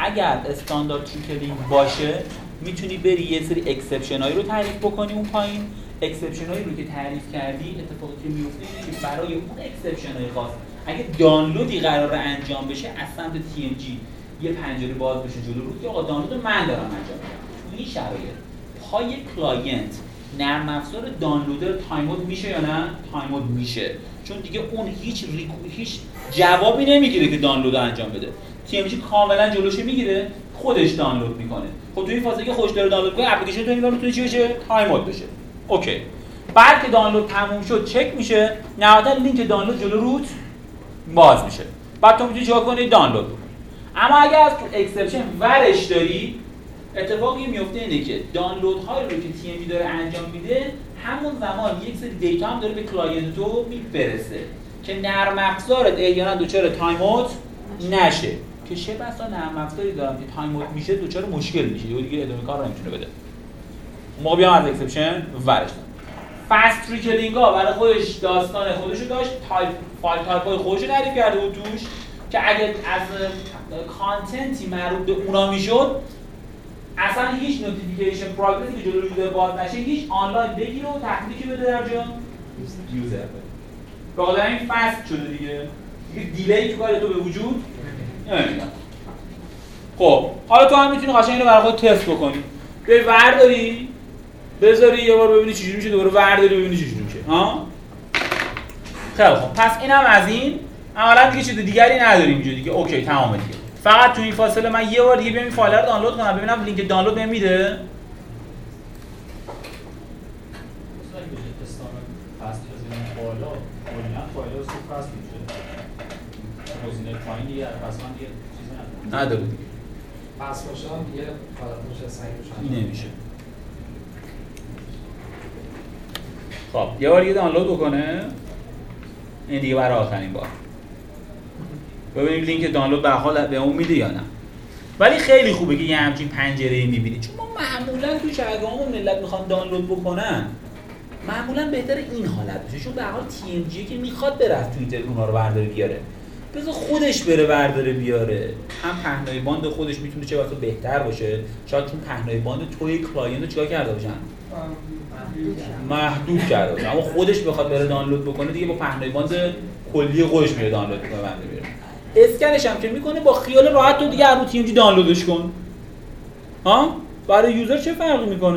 اگر استاندارد تریکلینگ باشه میتونی بری یه سری اکسپشن هایی رو تعریف بکنی اون پایین. اکسپشن هایی رو که تعریف کردی اتفاقی که میفته اینه که برای اون اکسپشن های خاص اگه دانلودی قراره انجام بشه از سمت تی ام جی یه پنجره باز بشه جلو رو که آقا دانلود من دارم انجام میدم. تو این شرایط پای کلاینت نرم افزار دانلودر تایم اوت میشه یا نه؟ تایم اوت میشه، چون دیگه اون هیچ ریکو... هیچ جوابی نمیگیره که دانلود انجام بده. تی ام جی کاملا جلوش میگیره، خودش دانلود میکنه. خب تو این فازه که خودش داره دانلود میکنه اپلیکیشن تو اینجا میتونه چی بشه؟ تایم اوت بشه. اوکی. بعد که دانلود تموم شد چک میشه، نهایتا لینک دانلود جلو روت باز میشه. بعد تو میتونی چیکار کنی؟ دانلود کنی. اما اگر از تو اکسپشن ورش داری، اتفاقی میفته اینه که دانلود هایی رو که تی ام جی داره انجام میده همون زمان یک سری دیتا هم داره به کلاینت تو میفرسته که نرم افزارت احیانا دوچار تایم اوت نشه، که چه بسا نرم افزاری دارم که تایم اوت میشه دوچار مشکل میشه یا دیگه ادامه کار رو نمیتونه بده. ما بیام از اکسپشن ورش دارم. فست تریکلینگ ها برای خودش داستان خودشو داشت، تایپ فایل تایپ های خودشو تعریف کرده بود توش که اگه از کانتنتی مربوط به اونا میشد اصلا هیچ نوتیفیکیشن پروگرسی که جلوی یوزر باز نشه هیچ آنلاین بگیره و تحویلش بده در جا یوزر بده. به خاطر این فست شده دیگه. دیگه دیلی تو کار تو به وجود نمیاد. خب حالا تو هم میتونی قشنگ اینو برای خودت تست بکنی. بری ورداری بذاری یه بار ببینی چجوری میشه، دوباره ورداری ببینی چجوری میشه. ها؟ خیلی خوب. پس اینم از این. عملاً دیگه چیز دیگری نداریم اینجا دیگه. اوکی تمام دیگه. فقط تو این فاصله من یه بار دیگه بیام این فایل رو دانلود کنم ببینم لینک دانلود بهم میده. مثلا استان فست بزنیم بالا، کلا فایل رو فست میشه. گزینه پایین دیگه اصلا دیگه چیزی نداره. نداره دیگه. پس باشه هم دیگه فقط میشه سعی بشه. نمیشه. خب یه بار دیگه دانلود بکنه. این دیگه برای آخرین بار. ببینیم لینک دانلود به حال به اون میده یا نه. ولی خیلی خوبه که یه همچین پنجره‌ای می‌بینی، چون ما معمولاً تو شبکه‌هامون ملت میخوان دانلود بکنن. معمولاً بهتر این حالت بشه، چون به هر حال تی ام جی که میخواد بره از توییتر اونها رو برداره بیاره. بذار خودش بره برداره بیاره. هم پهنای باند خودش میتونه چه واسه بهتر باشه، شاید چون پهنای باند توی کلاینت رو چیکار کرده باشن؟ محدود کرده باشه. اما خودش بخواد بره دانلود بکنه دیگه با پهنای باند کلی خودش میره دانلود کنه بنده بیاره. اسکنش هم که میکنه با خیال راحت تو دیگه رو تی ام جی دانلودش کن. ها؟ برای یوزر چه فرقی میکنه؟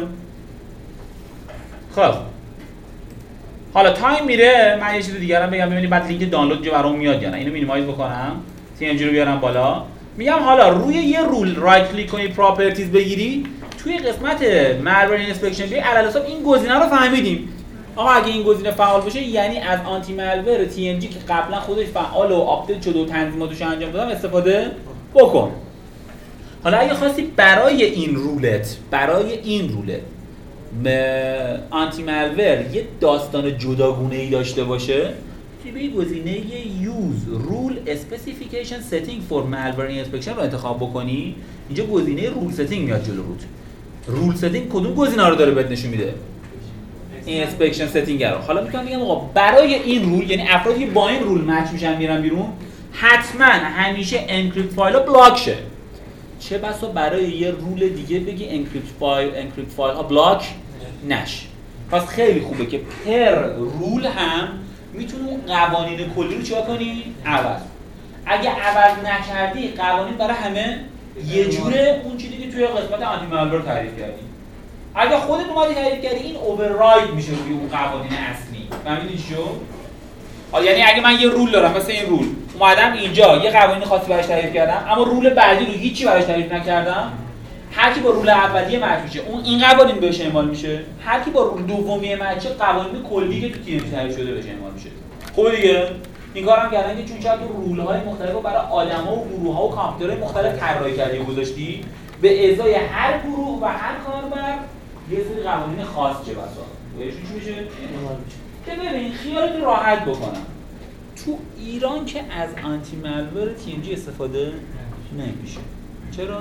خب حالا تایم میره، من یه چیز دیگه هم بگم ببینید بعد لینک دانلود جو برام میاد یا نه. اینو مینیمایز بکنم، تی ام جی رو بیارم بالا. میگم حالا روی یه رول رایت کلیک کنی پراپرتیز بگیری، توی قسمت malware اینسپکشن بیای علل حساب این گزینه رو فهمیدیم. آقا اگه این گزینه فعال باشه یعنی از آنتی مالور تی ام جی که قبلا خودش فعال و آپدیت شده و تنظیماتش انجام دادم استفاده بکن. حالا اگه خواستی برای این رولت برای این رولت آنتی مالور یه داستان جداگونه‌ای داشته باشه، که به گزینه use rule specification setting for malware inspection رو انتخاب بکنی. اینجا گزینه رول ستینگ میاد جلو روت. رول ستینگ کدوم گزینه رو داره بهت نشون میده؟ اینسپکشن ستینگ رو. حالا میتونم بگم آقا برای این رول، یعنی افرادی که با این رول مچ میشن میرن بیرون، حتما همیشه انکریپت فایل ها بلاک شه. چه بسا برای یه رول دیگه بگی انکریپت فایل انکریپت فایل ها بلاک نشه. پس خیلی خوبه که پر رول هم میتونی قوانین کلی رو چیکار کنی؟ عوض. اگه عوض نکردی قوانین برای همه یه جوره، اون چیزی که توی قسمت آنتی مالور تعریف کردی. اگه خودت اومدی تعریف کردی این اوورراید میشه روی اون قوانین اصلی. فهمیدی چی شد؟ یعنی اگه من یه رول دارم مثل این رول، اومدم اینجا یه قوانین خاصی براش تعریف کردم، اما رول بعدی رو هیچی براش تعریف نکردم، هر کی با رول اولیه مچ میشه اون این قوانین بهش اعمال میشه، هر کی با رول دومیه مچ قوانین کلی که تو تی ام جی تعریف شده بهش اعمال میشه. خوبه دیگه؟ این کارم کردن که چون شاید تو رول‌های مختلف رو برای آدم‌ها و گروه‌ها و کامپیوترهای مختلف طراحی کردی و گذاشتی، به ازای هر گروه و هر کاربر یه سری قوانین خاص چه بسا. بهش چی میشه؟ که ببین خیالت راحت بکنم. تو ایران که از آنتی مالور تی ام جی استفاده نمیشه. چرا؟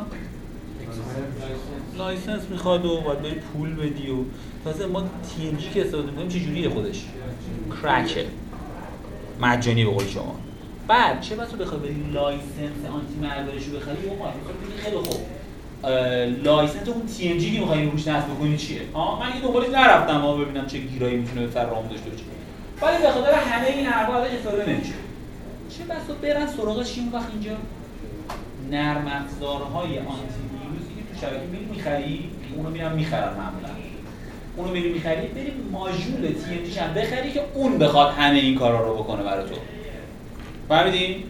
لایسنس میخواد و باید بری پول بدی و تازه ما تی ام جی که استفاده می‌کنیم چه جوریه خودش؟ کرکه. مجانی به قول شما. بعد چه بسا بخوای بری لایسنس آنتی مالورش رو بخری اون مایکروسافت میگه خیلی خوب لایسنس اون تی ام جی که می‌خوای روش نصب بکنی چیه؟ ها من یه دنبالش نرفتم ها ببینم چه گیرایی میتونه به سر راه داشته باشه. ولی به خاطر همه این حرفا ازش استفاده نمیشه. چه بسا برن سراغش این وقت اینجا نرم افزارهای آنتی ویروسی که تو شبکه میری می‌خری، اونو میرم می‌خرن معمولا. اونو میری می‌خری بریم ماژول تی ام جی هم بخری که اون بخواد همه این کارا رو بکنه برای تو. فهمیدین؟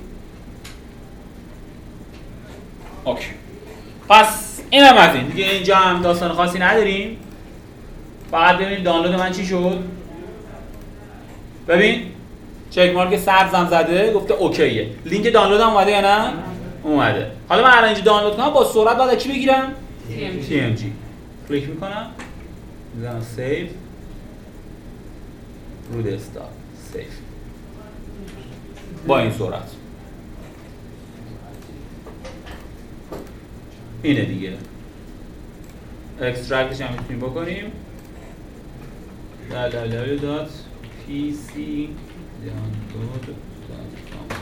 اوکی. پس اینم از این دیگه اینجا هم داستان خاصی نداریم. فقط ببینید دانلود من چی شد. ببین چک مارک سبزم زده گفته اوکیه. لینک دانلود هم اومده یا نه؟ اومده. حالا من الان اینجا دانلود کنم با سرعت بعد چی بگیرم؟ تی ام جی. کلیک میکنم. میذارم سیو. رو دسکتاپ سیو. با این سرعت. اینه دیگه. اکسترکتش هم میتونیم بکنیم. دبلیو دبلیو دبلیو دات پی سی دانلود دات کام.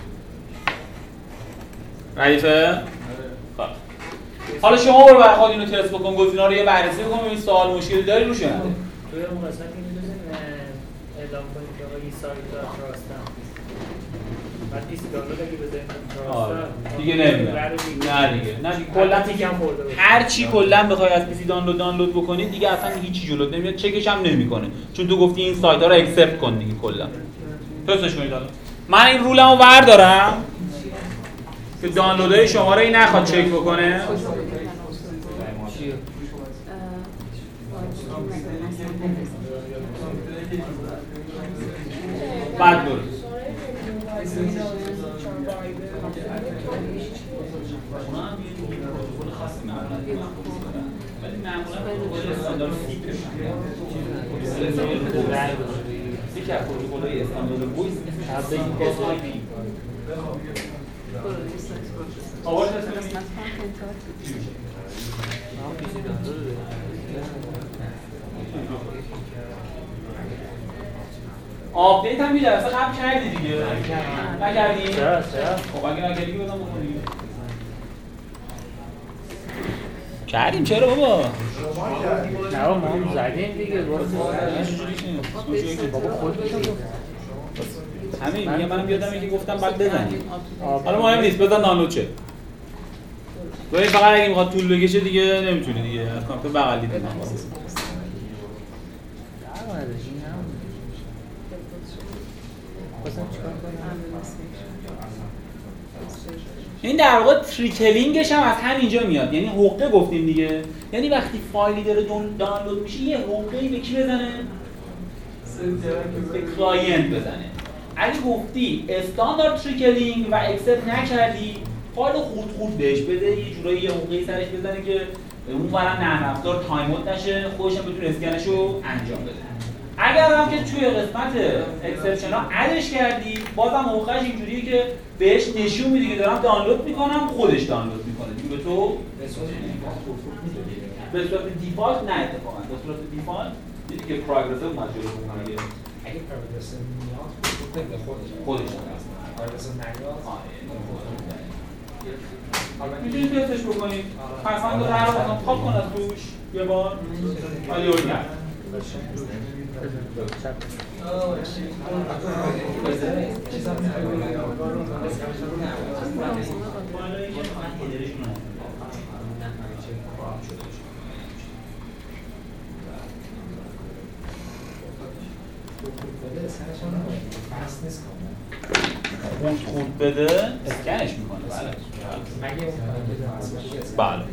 ردیفه؟ خب. حالا شما برو برای خود اینو تست بکن، گزینه‌ها رو یه بررسی بکن ببین سوال مشکلی داری روش یا نه. توی اون قسمتی می‌دونیم اعلام کنیم که آقا این سایت را راستم. بعد دیس دانلود اگه بزنیم دیگه نمیاد. نه دیگه. نه دیگه کلا تیکم خورده باشه. هر چی کلا بخوای از پی سی دانلود دانلود بکنی دیگه اصلا هیچ جلوت نمیاد، چکش هم نمیکنه. چون تو گفتی این سایت ها رو اکسپت کن دیگه کلا. تستش کنید حالا. من این رولمو بردارم که دانلودهای شما رو این نخواد چک بکنه. بعد درست. یکی از پروتکل‌های استاندارد وایس اسمش اس آی پی. آواز هست آپدیت هم میده اصلا قبل کردی دیگه نکردی؟ چرا چرا؟ خب اگه نکردی بودم بکنی کردیم چرا بابا؟ نه بابا ما هم زدیم دیگه بابا خودشون همین میگه منم یادمه که گفتم بعد بزنیم حالا مهم نیست بزن دانلود شه ولی فقط اگه میخواد طول بکشه دیگه نمیتونی دیگه از کامپیوتر بغل دیدیم این در واقع تریکلینگش هم از همینجا میاد، یعنی حقه گفتیم دیگه، یعنی وقتی فایلی داره دانلود میشه یه حقه‌ای به کی بزنه؟ به کلاینت بزنه. اگه گفتی استاندارد تریکلینگ و اکسپت نکردی فایل خورد خورد بهش بده، یه جورایی یه حقه‌ای سرش بزنه که اون برام نرم افزار تایم اوت نشه، خودش هم بتونه اسکنش رو انجام بده. اگر هم که توی قسمت اکسپشن ها ادش کردی بازم موقعش اینجوریه که بهش نشون میده که دارم دانلود میکنم خودش دانلود میکنه دیگه به تو به صورت دیفالت نه اتفاقا به صورت دیفالت دیدی که پروگرسیو ماجور میکنه دیگه اگه پروگرسیو میاد خودش خودش پروگرسیو نمیاد میتونید تستش بکنید مثلا دو هر وقت پاپ کن از توش یه بار ولی اون نه خود خود بده اسکنش میکنه بله بله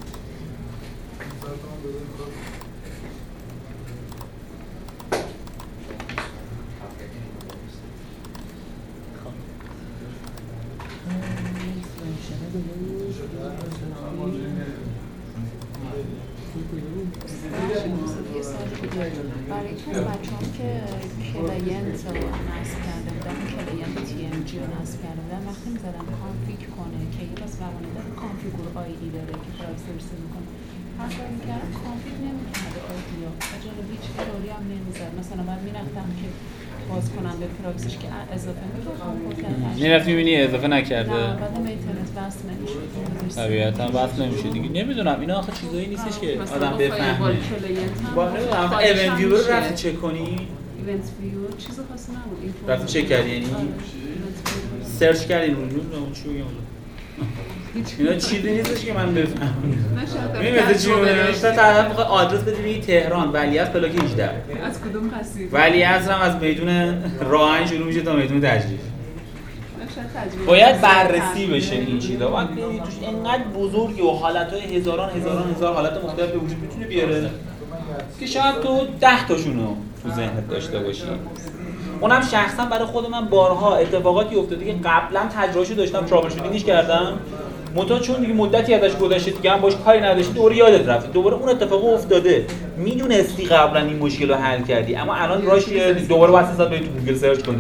برای یکی از بچه‌هام که کلاینت رو نصب کرده بودن کلاینت تی ام جی رو نصب کرده بودن وقتی می‌زدن کانفیگ کنه که یه بس قوانین داره کانفیگور آیدی داره که پرایوسی ریسیو می‌کنه هر کاری می‌کردم کانفیگ نمی‌کرده آیدی رو اجازه هیچ اروری هم نمی‌زد مثلا من می‌رفتم که باز کنم به پراکسیش که اضافه می‌کنم. میرفت می‌بینی اضافه نکرده. نه بعد اینترنت وصل نمیشه. طبیعتاً وصل نمیشه دیگه. نمیدونم اینا آخه چیزایی نیستش که آدم بفهمه. با نمیدونم ایونت ویور رو رفتی چک کنی؟ ایونت ویور چیز خاصی نبود. رفتی چک کردی یعنی سرچ کردین رو نمیدونم چی میگم. اینا چیزی نیستش که من بفهمم. می‌بینی چی میگم؟ تا طرف می‌خواد آدرس بده بگی تهران ولیعصر بلاک هجده. از کدوم قصیده؟ ولیعصر هم از میدون راهن شروع میشه تا میدون تجریش. باید بررسی بشه این چیزا. وقتی توش اینقدر بزرگی و حالت‌های هزاران هزاران هزار حالت مختلف به وجود میتونه بیاره که شاید تو ده تاشونو تو ذهنت داشته باشی. اونم شخصا برای خود من بارها اتفاقاتی افتاده که قبلا تجربهشو داشتم، ترابل شوتینگش کردم، منتها چون دیگه مدتی ازش گذشته دیگه هم باش کاری نداشتی دوباره یادت رفت، دوباره اون اتفاق افتاده. میدونستی قبلا این مشکل رو حل کردی اما الان راش دوباره واسه حساب بری تو گوگل سرچ کنی.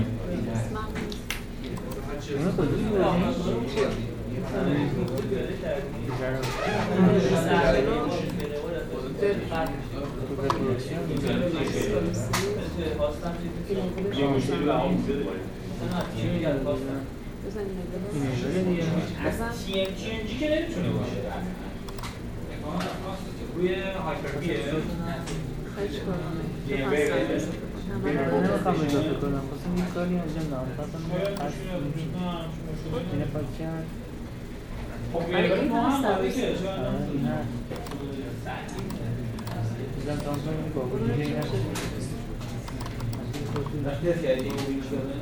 از تی ام جی که نمیتونه باشه روی هایپر نمیخوام اضافه کنم خواستم این کاری انجام دادم خواستم هست اینه پاک کرد خب این هم داره که بزن تام کنیم باقول دیگه این هست وقتی از کردی این بینش کنه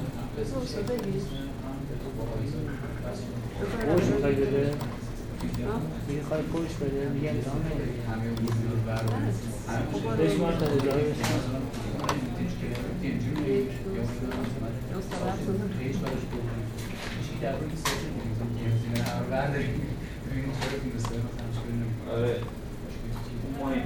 پوش میخوای بده دیگه خواهی پوش بده دیگه امتحان نمیده بشمار تا اجاره بشمار آره مهم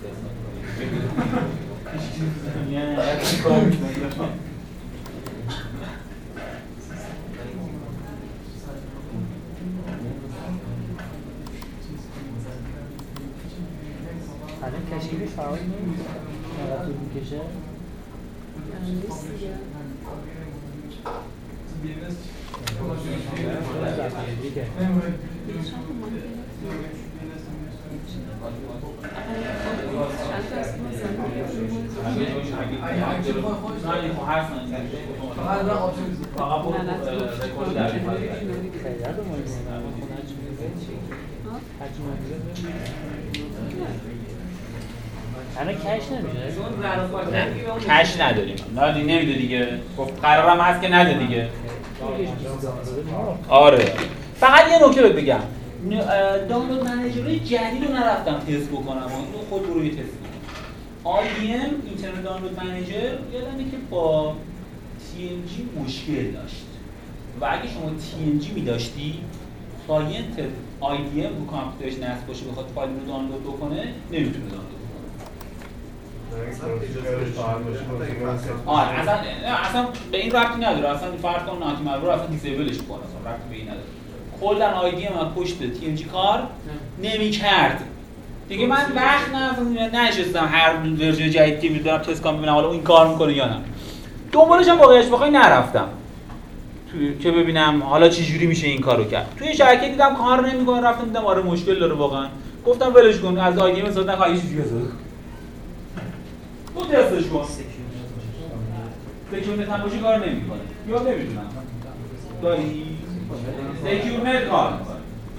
الان کشیدی فعال نیست؟ نقد طول میکشه؟ نیست دیگه. الان کش نمیده؟ نه کش نداریم. نه نمیده دیگه. گفت قرارم هست که نده دیگه. آره. فقط یه نکته بهت بگم. دانلود منیجرهای جدید رو نرفتم تست بکنم. اینو خود روی تست کنم. آی دی ام اینترنت دانلود منیجر یادمه که با تی ام جی مشکل داشت. و اگه شما تی ام جی می داشتی کلاینت آی دی ام رو کامپیوترش نصب باشه بخواد فایل رو دانلود بکنه نمیتونه دانلود بکنه. آره اصلا اصلا به این ربطی نداره، اصلا فرض کن ناتی مالور اصلا دیسیبلش کنه، اصلا ربطی به این نداره. کلا آی دی ام پشت تی ام جی کار نمی‌کرد. دیگه من وقت نه نشستم هر ورژن جدید که می‌دونم تست کنم ببینم حالا این کار می‌کنه یا نه. دنبالش هم واقعیش بخوای نرفتم. تو که ببینم حالا چه جوری میشه این کارو کرد. توی شبکه دیدم کار نمی‌کنه، رفتم دیدم آره مشکل داره واقعا. گفتم ولش کن از آی دی ام استفاده نکن، هیچ چیزی بذار. تو تستش کن. سکیورنت هم باشی کار نمی‌کنه. یا نمی‌دونم. داری سکیورنت کار می‌کنه.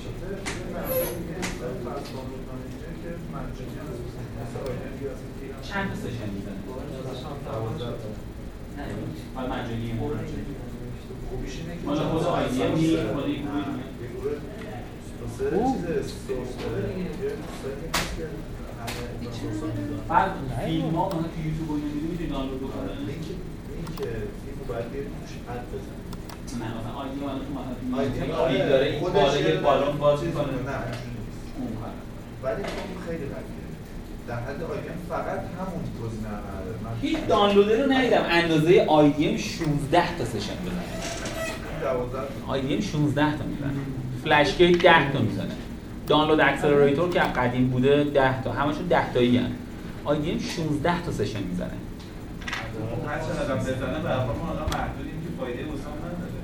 چند تا سشن می‌زنه؟ نه، حالا مجانی خوبیش اینه که مالا خود آیدی هم نیست، مالا یک گروهی بعد فیلم ها اونها تو یوتیوب و یوتیوب میتونی دانلود بکنه؟ این که فیلم رو باید بیاری توش اد بزن. نه مثلا آیدی ها تو مثلا آیدی داره این بالای بالون باز میکنه؟ نه اون کاره ولی اون خیلی قویه. در حد آیدی ام فقط همون گزینه رو نداره. هیچ دانلودر رو ندیدم اندازه آیدی ام شانزده تا سشن بزنه. آیدی ام شانزده تا میزنه. فلش گیت ده تا میزنه. دانلود اکسلراتور که قدیم بوده ده تا، همشون ده تایی ان. آی دی ام شانزده تا سشن میزنه. هر چقدر هم بزنه به هر حال ما انقدر محدودیم که فایده واسمون نداره.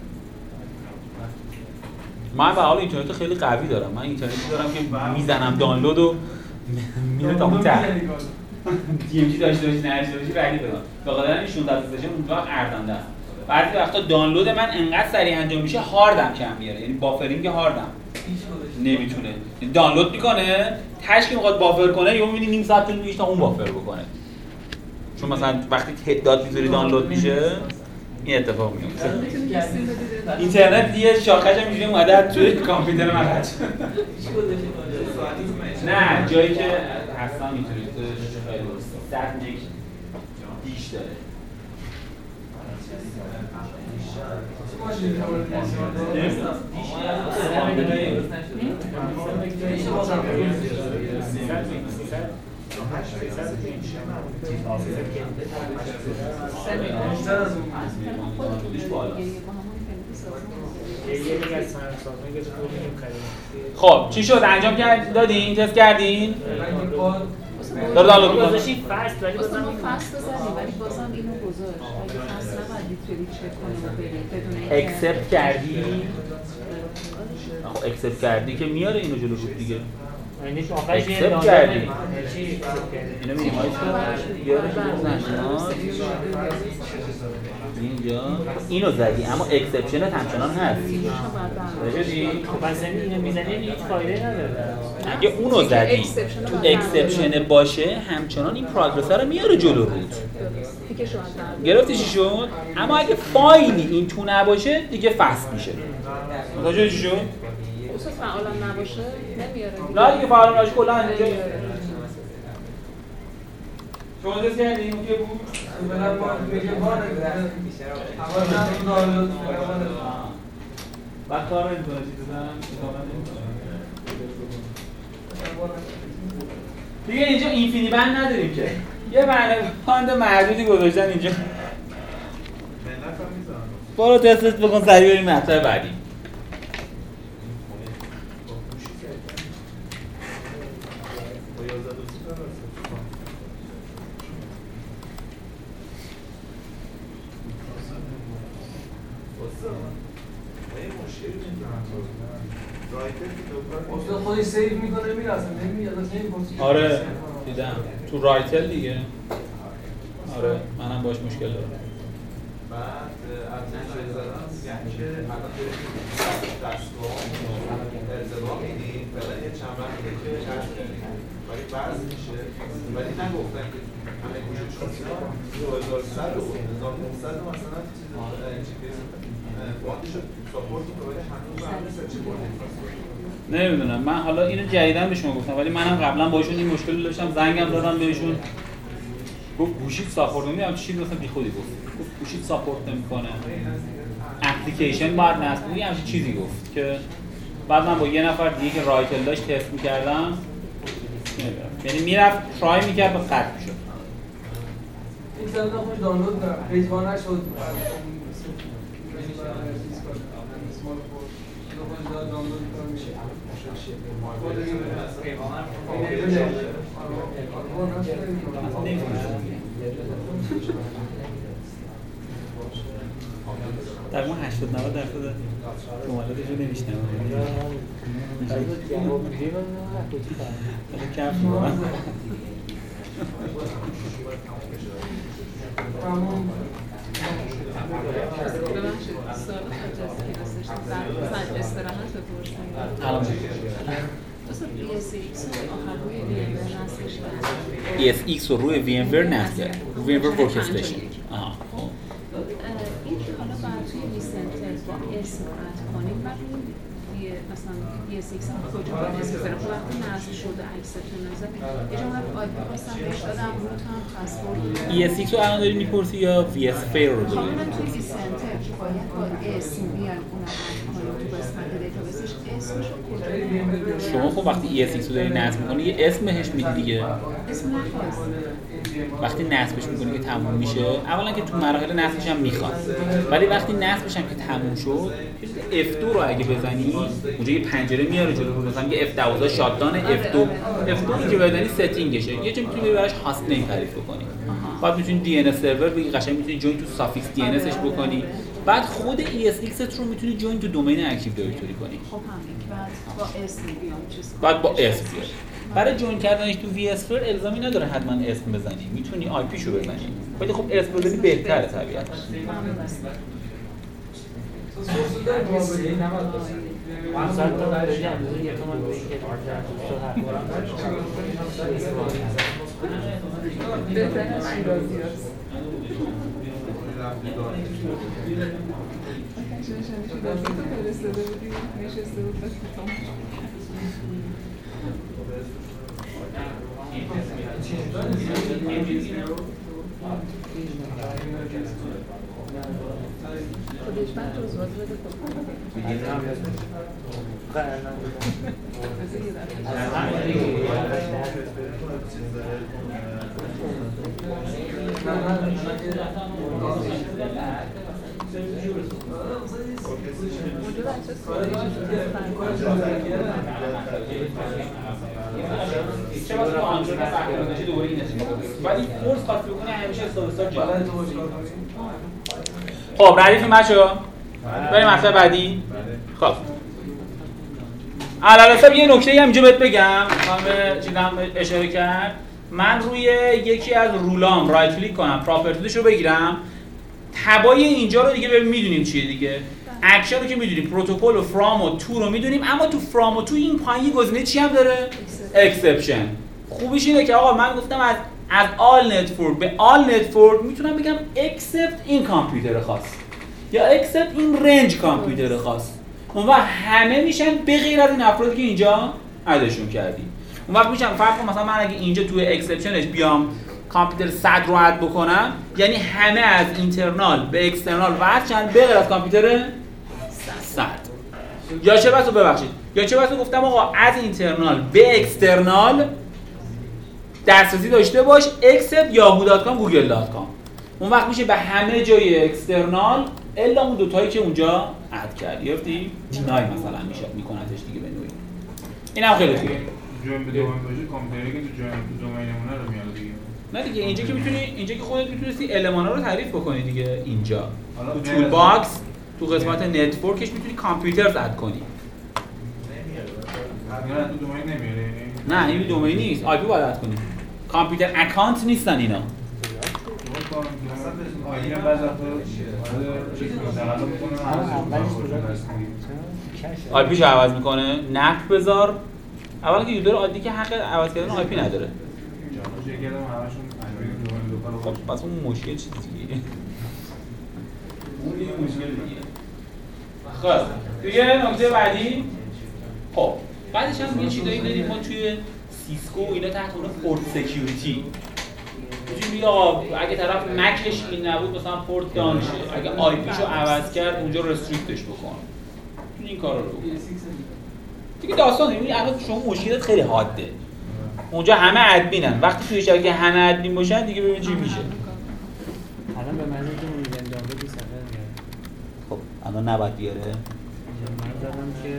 من به حال اینترنت خیلی قوی دارم. من اینترنتی دارم که میزنم دانلود و میره تا اون ته. دی ام جی داشته باشی نداشته باشی رگی بدم. به قدر این شانزده استیشن اون وقت ارزنده است. بعضی وقتا دانلود من انقدر سریع انجام میشه هاردم کم میاره. یعنی بافرینگ هاردم نمیتونه. دانلود میکنه، تاش که میخواد بافر کنه، یهو میبینی نیم ساعت طول میکشه تا اون بافر بکنه. چون مثلا وقتی تعداد میذاری دانلود میشه این اتفاق میفته. اینترنت یه شاخه‌ش هم اینجوری اومده توی کامپیوتر من قاچ. نه جایی که اصلا میتونید خیلی صد مگ دیش داره. خب چی شد؟ انجام کرد دادین؟ تست کردین؟ داره دانلود می‌کنه. گذاشتی فست ولی بازم بازم ما فست بزنیم ولی بازم اینو گذاشت. اگه فست نباید لیتری چک کنیم و بریم بدون اینکه اکسپت کردی؟ خب اکسپت کردی که میاره اینو جلو بود دیگه. یعنی آخرش یه اکسپت دانلود کردی. چی اینو مینیمایز کرد. یاره نشناس. اینجا اینو زدی اما اکسپشنت همچنان هست. رجدی؟ پس اینو میزنی هیچ فایده نداره. اگه اونو زدی تو اکسپشن باشه همچنان این پروگرس رو میاره جلو روت. گرفتی چی شد؟ اما اگه فایلی این تو نباشه دیگه فست میشه. متوجه چی شد؟ اصلا فعالم نباشه نمیاره. نه دیگه فعالم نباشه کلا اینجا شما دست کردیم اون که بود؟ بلند ما میگه باره حوالا دانلود بعد کار نمی‌کنه چی بزنم ادامه نمی‌کنه دیگه اینجا اینفینی بند نداریم که یه بند محدودی گذاشتن اینجا برو تستت بکن سریع بریم مطلب بعدی اصلا خودش سیو میکنه میره اصلا نمیاد نمیپرسه. آره دیدم تو رایتل دیگه آره منم باش مشکل دارم. بعد از نشده زدن یعنی که الان داریم دستگاه ارتباط میدیم فعلا یه چند وقت میده که چشم داریم ولی بحث میشه ولی نگفتن که همه گوشه شدیدن دو هزار و صد و هزار و نهصد مثلا چی که باندی شد ساپورت که ولی هنوز هم نیست چی باندی نمیدونم من حالا اینو جدیدن به شما گفتم ولی منم قبلا باشون این مشکل داشتم زنگم دادم بهشون گفت گوشیت ساپورت نمی‌کنه چیزی مثلا بیخودی گفت گفت گوشیت ساپورت نمی‌کنه اپلیکیشن باید نصب کنی همین چیزی گفت که بعد من با یه نفر دیگه که رایتل داشت تست می‌کردم یعنی میرفت ترای می‌کرد و قطع می‌شد این زنده خوش دانلود نه پیجوانه شد دانلود میشه در من هشتاد نود درصد جملاتش رو نمیشنم کف می‌کنم ببخشید سوال خجسته که دوست داشتم بعد استراحت بپرسیم الان دوست ای اس ایکس آخر روی وی ام ور نصبش کرد ای اس ایکس رو روی وی ام ور نصب کرد وی ام ور ورک استیشن آها این که حالا بعد توی وی سنتر با اسم اد کنیم بعد این مثلا ای اس ایکس هم کجا باید اسم بذارم خب وقتی نصب شده اکسپشن نزد یه جا من آی پی خواستم بهش دادم روت هم پسورد ای اس ایکس رو الان داری میپرسی یا وی اس فیر رو داری؟ کاملا توی وی سنتر که باید با اسم بیان اون رو اد تو قسمت دیتابیسش اسمش رو کجا می‌ذاری؟ شما خب وقتی ای اس ایکس رو داری نصب می‌کنی یه اسم بهش میدی دیگه. اسم نخواست. وقتی نصبش می‌کنی که تموم میشه، اولا که تو مراحل نصبش هم میخواد. ولی وقتی نصبش هم که تموم شد، اف دو رو اگه بزنی، اونجا یه پنجره میاره جلو، مثلا یه اف دوازده شاتدان اف دو، اف دو رو که بزنی ستینگشه. یه جا می‌تونی براش هاست نیم تعریف کنی. بعد می‌تونی دی ان اس سرور بگی، قشنگ می‌تونی جوین تو سافیکس دی ان اسش بکنی. بعد خود ای اس ایکس رو می‌تونی جوین تو دومین اکتیو دایرکتوری کنی. خب همین که بعد با اسم بیام چیز کنم. بعد با اسم بیاری. برای جوین کردنش تو وی اس فور الزامی نداره حتما اسم بزنی، میتونی آی پی شو بزنی. ولی خب اسم بزنی بهتره طبیعتاً. ممنون هستم. صد تا برای اندازه یه تومن به اینکه در دوستا حق بهتر از شیرازی هست. شیرازی تو فرستاده بودی نشسته بود بس میتونم خودش من جزوات بده ولی فورس خاصی بکنه همیشه استادستار جا. خب ردیف مچو بریم مطلب بعدی. خب علالحساب یه نکته هم اینجا بهت بگم، من به چیزم اشاره کرد. من روی یکی از رولام رایت کلیک کنم، پراپرتیزش رو بگیرم، تبای اینجا رو دیگه ببین میدونیم چیه دیگه. اکشن رو که میدونیم، پروتکل و فرام و تو رو میدونیم، اما تو فرام و تو این پایین گزینه چی هم داره؟ اکسپشن. خوبیش اینه که آقا من گفتم از از آل نتورک به آل نتورک میتونم بگم اکسپت این کامپیوتر خاص یا اکسپت این رنج کامپیوتر خاص. اون وقت همه میشن به غیر از این افرادی که اینجا عددشون کردی. اون وقت میشم فرض کن مثلا من اگه اینجا توی اکسپشنش بیام کامپیوتر صد رو اد بکنم، یعنی همه از اینترنال به اکسترنال وصلن به غیر از کامپیوتر صد. یا چه بسا ببخشید یا چه بسا گفتم آقا از اینترنال به اکسترنال دسترسی داشته باش اکسپت یاهو دات کام گوگل دات کام. اون وقت میشه به همه جای اکسترنال الا اون دوتایی که اونجا اد کردی. گرفتی؟ دینای مثلا میشه میکنتش دیگه به نوعی. اینم خیلی خوبه. جوین به دومین باشه کامپیوتری که تو جوین تو دومینمونه رو میاره دیگه. نه دیگه اینجا که میتونی اینجا که خودت میتونستی المانا رو تعریف بکنی دیگه. اینجا تو تول باکس تو قسمت نتورکش میتونی کامپیوترز اد کنی. نه تو دومین نمیاره. نه این دومین نیست، آی پی باید اد کنی. کامپیوتر اکانت نیستن اینا. آیدی هم بعضی وقتا چیز مستقل میکنه آی پیش عوض میکنه. نپ بذار. اولا که یوزر عادی که حق عوض کردن آی پی نداره. خب پس اون مشکل چیزی دیگه. اون یه مشکل دیگه. خب دیگه نکته بعدی. خب بعدش هم یه چیزایی داریم ما توی سیسکو اینا تحت عنوان پورت سکیوریتی. میگیم بیا آقا اگه طرف مکش این نبود مثلا پورت دان شه، اگه آی پیشو عوض کرد اونجا رستریکتش بکن. این کارا رو بکن. دیگه داستان میبینی الان شما مشکلت خیلی حاده. اونجا همه ادمینن. وقتی توی شبکه همه ادمین باشن دیگه ببین چی میشه. الان به معنی که اون ایونت دانلود سفر میاره. خب الان نباید بیاره. من دادم که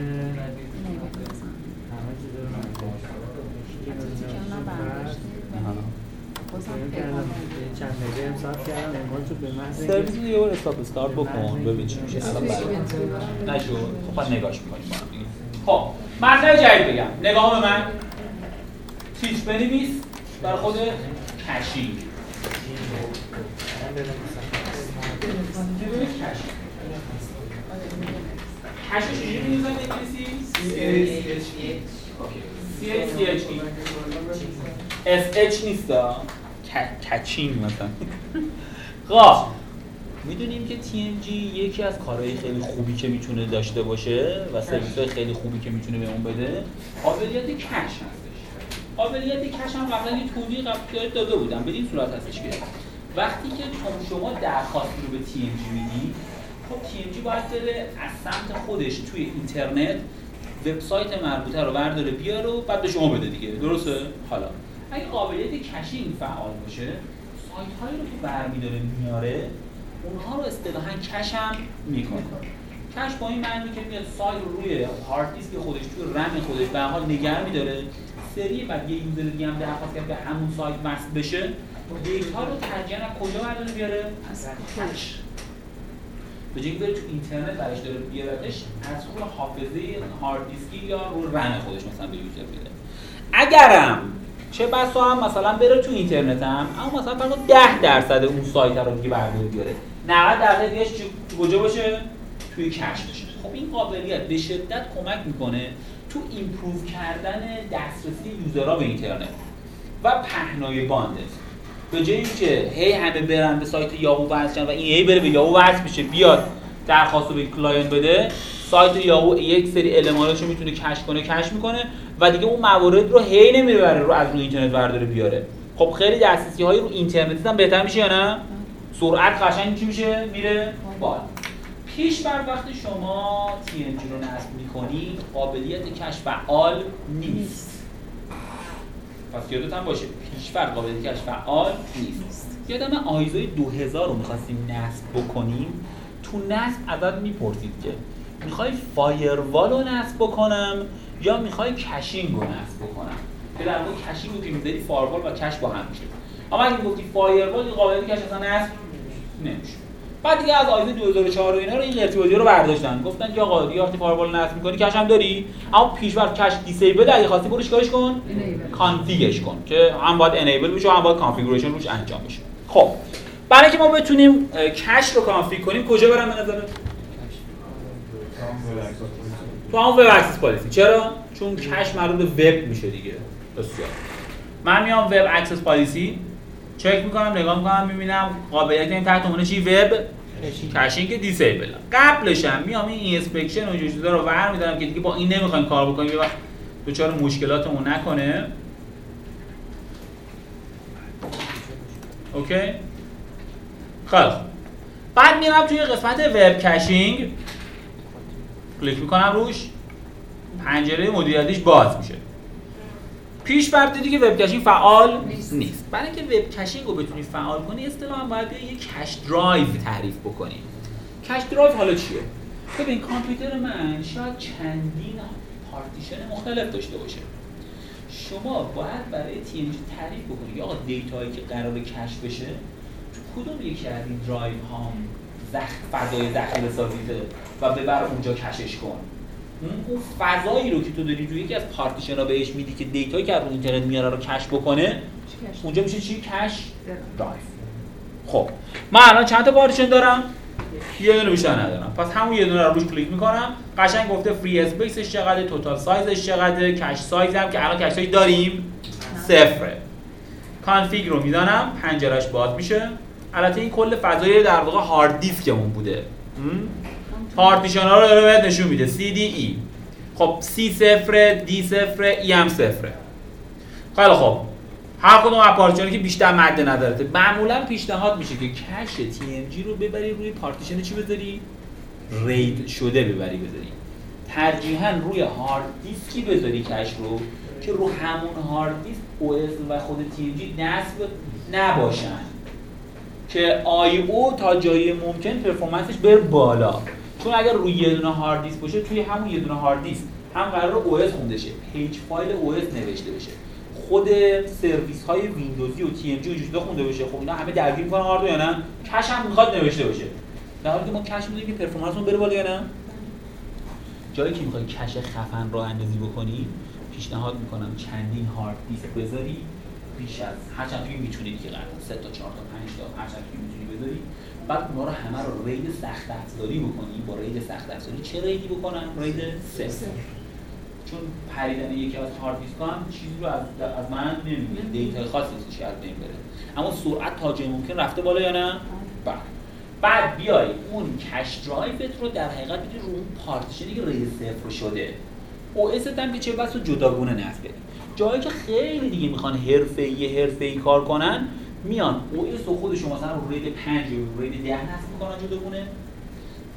همه چیز رو چند دقیقه هم صرف کردم امروز تو به محض سرویس رو یه بار استاپ استارت بکن ببین چی میشه. الان بعد نشو. خب بعد نگاش می‌کنیم با هم دیگه. خب مطلب جدید بگم. نگاه به من. تیچ بنویس برای خود کشینگ. کشش چجوری می‌نویسن انگلیسی؟ سی اچ سی اچ ای اس اچ نیستا کچینگ مثلا. خب میدونیم که تی ام جی یکی از کارهای خیلی خوبی که میتونه داشته باشه و سرویس‌های خیلی خوبی که میتونه بهمون بده قابلیت کش هستش. قابلیت کش هم قبلا یه توضیح قبلا داده بودم. به این صورت هستش که وقتی که شما درخواستی رو به تی ام جی میدی، خب تی ام جی باید بره از سمت خودش توی اینترنت وبسایت مربوطه رو برداره بیاره و بعد به شما بده دیگه، درسته؟ حالا اگه قابلیت کشینگ فعال باشه، سایت هایی رو که برمی‌داره میاره اونها رو اصطلاحاً کش هم میکنه. کش با این معنی که میاد سایت رو روی هارد دیسک خودش توی رم خودش به هر حال نگه می‌داره، سری بعد یه یوزر دیگه هم درخواست کرد به همون سایت وصل بشه، دیتا رو ترجیحاً از کجا برداره بیاره؟ از کش. به جای اینکه بره تو اینترنت برش داره بیاردش، از روی حافظه هارد دیسکی یا روی رم خودش مثلا به یوزر میده. اگرم چه بسا هم مثلا بره تو اینترنت هم، اما مثلا فقط ده درصد اون سایت رو دیگه برداره بیاره، نود درصد دیگه‌اش کجا باشه؟ توی کش باشه. خب این قابلیت به شدت کمک میکنه تو ایمپروو کردن دسترسی یوزرها به اینترنت و پهنای باند. به جای اینکه هی همه برن به سایت یاهو وصل و این هی بره به یاهو وصل بشه بیاد درخواست رو به کلاینت بده، سایت یاهو یک سری الماناشو میتونه کش کنه، کش میکنه و دیگه اون موارد رو هی نمیبره رو از روی اینترنت برداره بیاره. خب خیلی دسترسی های رو اینترنتی هم بهتر میشه یا نه؟ سرعت قشنگ چی میشه؟ میره بالا. پیش بر وقتی شما تی ام جی رو نصب میکنید قابلیت کش فعال نیست. پس یادت هم باشه پیش بر قابلیت کش فعال نیست. یادم آیزوی دو هزار رو میخواستیم نصب بکنیم، تو نصب ازت میپرسید که میخوای فایروال رو نصب بکنم یا میخوای کشینگ رو نصب بکنم، که در واقع کشینگ رو که میذاری فایروال و کش با هم میشه. اما اگه گفتی فایروال این قابلیت کش اصلا نصب نمیشه. بعد دیگه از آیزه دو هزار و چهار و اینا رو این قرتی رو برداشتن، گفتن که آقا دیگه وقتی فایروال نصب می‌کنی کش هم داری، اما پیش‌بر کش دیسیبل اگه خواستی برو چیکارش کن؟ کانفیگش کن که هم باید انیبل بشه هم باید کانفیگوریشن روش انجام بشه. خب برای اینکه ما بتونیم کش رو کانفیگ کنیم کجا برام به نظرت؟ تو هم وب اکسس پالیسی. چرا؟ چون کش مربوط به وب میشه دیگه. بسیار. من میام وب اکسس پالیسی چک میکنم، نگاه میکنم، میبینم قابلیت این تحت عنوان چی؟ وب کشینگ دیسیبل. قبلش هم میام این اینسپکشن و چیزا رو ور میدارم که دیگه با این نمیخوایم کار بکنیم، یه وقت دچار مشکلاتمون نکنه. اوکی؟ خیلی خوب. بعد میرم توی قسمت وب کشینگ کلیک میکنم روش، پنجره مدیریتیش باز میشه. پیش فرض دیدی که وب کشینگ فعال نیست. نیست. برای اینکه وب کشینگ رو بتونی فعال کنی اصطلاحاً باید یه کش درایو تعریف بکنی. کش درایو حالا چیه؟ ببین کامپیوتر من شاید چندین پارتیشن مختلف داشته باشه. شما باید برای تی ام جی تعریف بکنی آقا دیتایی که قراره کش بشه تو کدوم یکی از این درایو ها فضای ذخیره سازیته و ببر اونجا کشش کن. اون فضایی رو که تو داری روی یکی از پارتیشن‌ها بهش میدی که دیتایی که از اینترنت میاره رو کش بکنه، اونجا میشه چی؟ کش درایو. خب من الان چند تا پارتیشن دارم؟ یه دونه بیشتر ندارم. پس همون یه دونه رو روش کلیک میکنم، قشنگ گفته فری اسپیسش چقدره، توتال سایزش چقدره، کش سایز هم که الان کش سایز داریم صفره. کانفیگ رو میزنم، پنجرهش باز میشه. البته این کل فضای در واقع هارد دیسکمون بوده. پارتیشن ها رو داره بهت نشون میده سی دی ای. خب سی صفره، دی صفره، ای هم صفره. خیلی خب هر کدوم از پارتیشنی که بیشتر مد نظرته معمولا پیشنهاد میشه که کش تی ام جی رو ببری روی پارتیشن چی بذاری؟ رید شده ببری بذاری. ترجیحاً روی هارد دیسکی بذاری کش رو که رو همون هارد دیسک او اس و خود تی ام جی نصب نباشن که آی او تا جایی ممکن پرفورمنسش بره بالا. چون اگر روی یه دونه هارد دیسک باشه توی همون یه دونه هارد دیسک هم قرار او اس خونده شه، پیج فایل او اس نوشته بشه، خود سرویس های ویندوزی و تی ام جی و چیزا خونده بشه. خب اینا همه درگیر می‌کنن هارد یا نه؟ کش هم می‌خواد نوشته باشه. در حالی که ما کش می‌دونیم که پرفورمنسمون بره بالا یا نه؟ جایی که می‌خوای کش خفن راه اندازی بکنی، پیشنهاد می‌کنم چندین هارد دیسک بذاری، بیش از هر چند توی می‌تونید که قرار سه تا چهار تا پنج تا هر چند توی می‌تونی بذاری. بعد اونا رو همه رو رید سخت افزاری بکنی. با رید سخت افزاری چه ریدی بکنن؟ رید صفر. چون پریدن یکی از هارد دیسک ها هم چیزی رو از از من نمیگیره، دیتای خاصی ازش از بین بره، اما سرعت تا جای ممکن رفته بالا یا نه؟ بله. بعد بیای اون کش درایوت رو در حقیقت بدی رو اون پارتیشنی که رید صفر شده. او اس هم که چه بس جداگونه نصب بدی. جایی که خیلی دیگه میخوان حرفه‌ای حرفه‌ای کار کنن، میان او اس رو خودشون مثلا رو رید پنج و رید ده نصب میکنن جداگونه.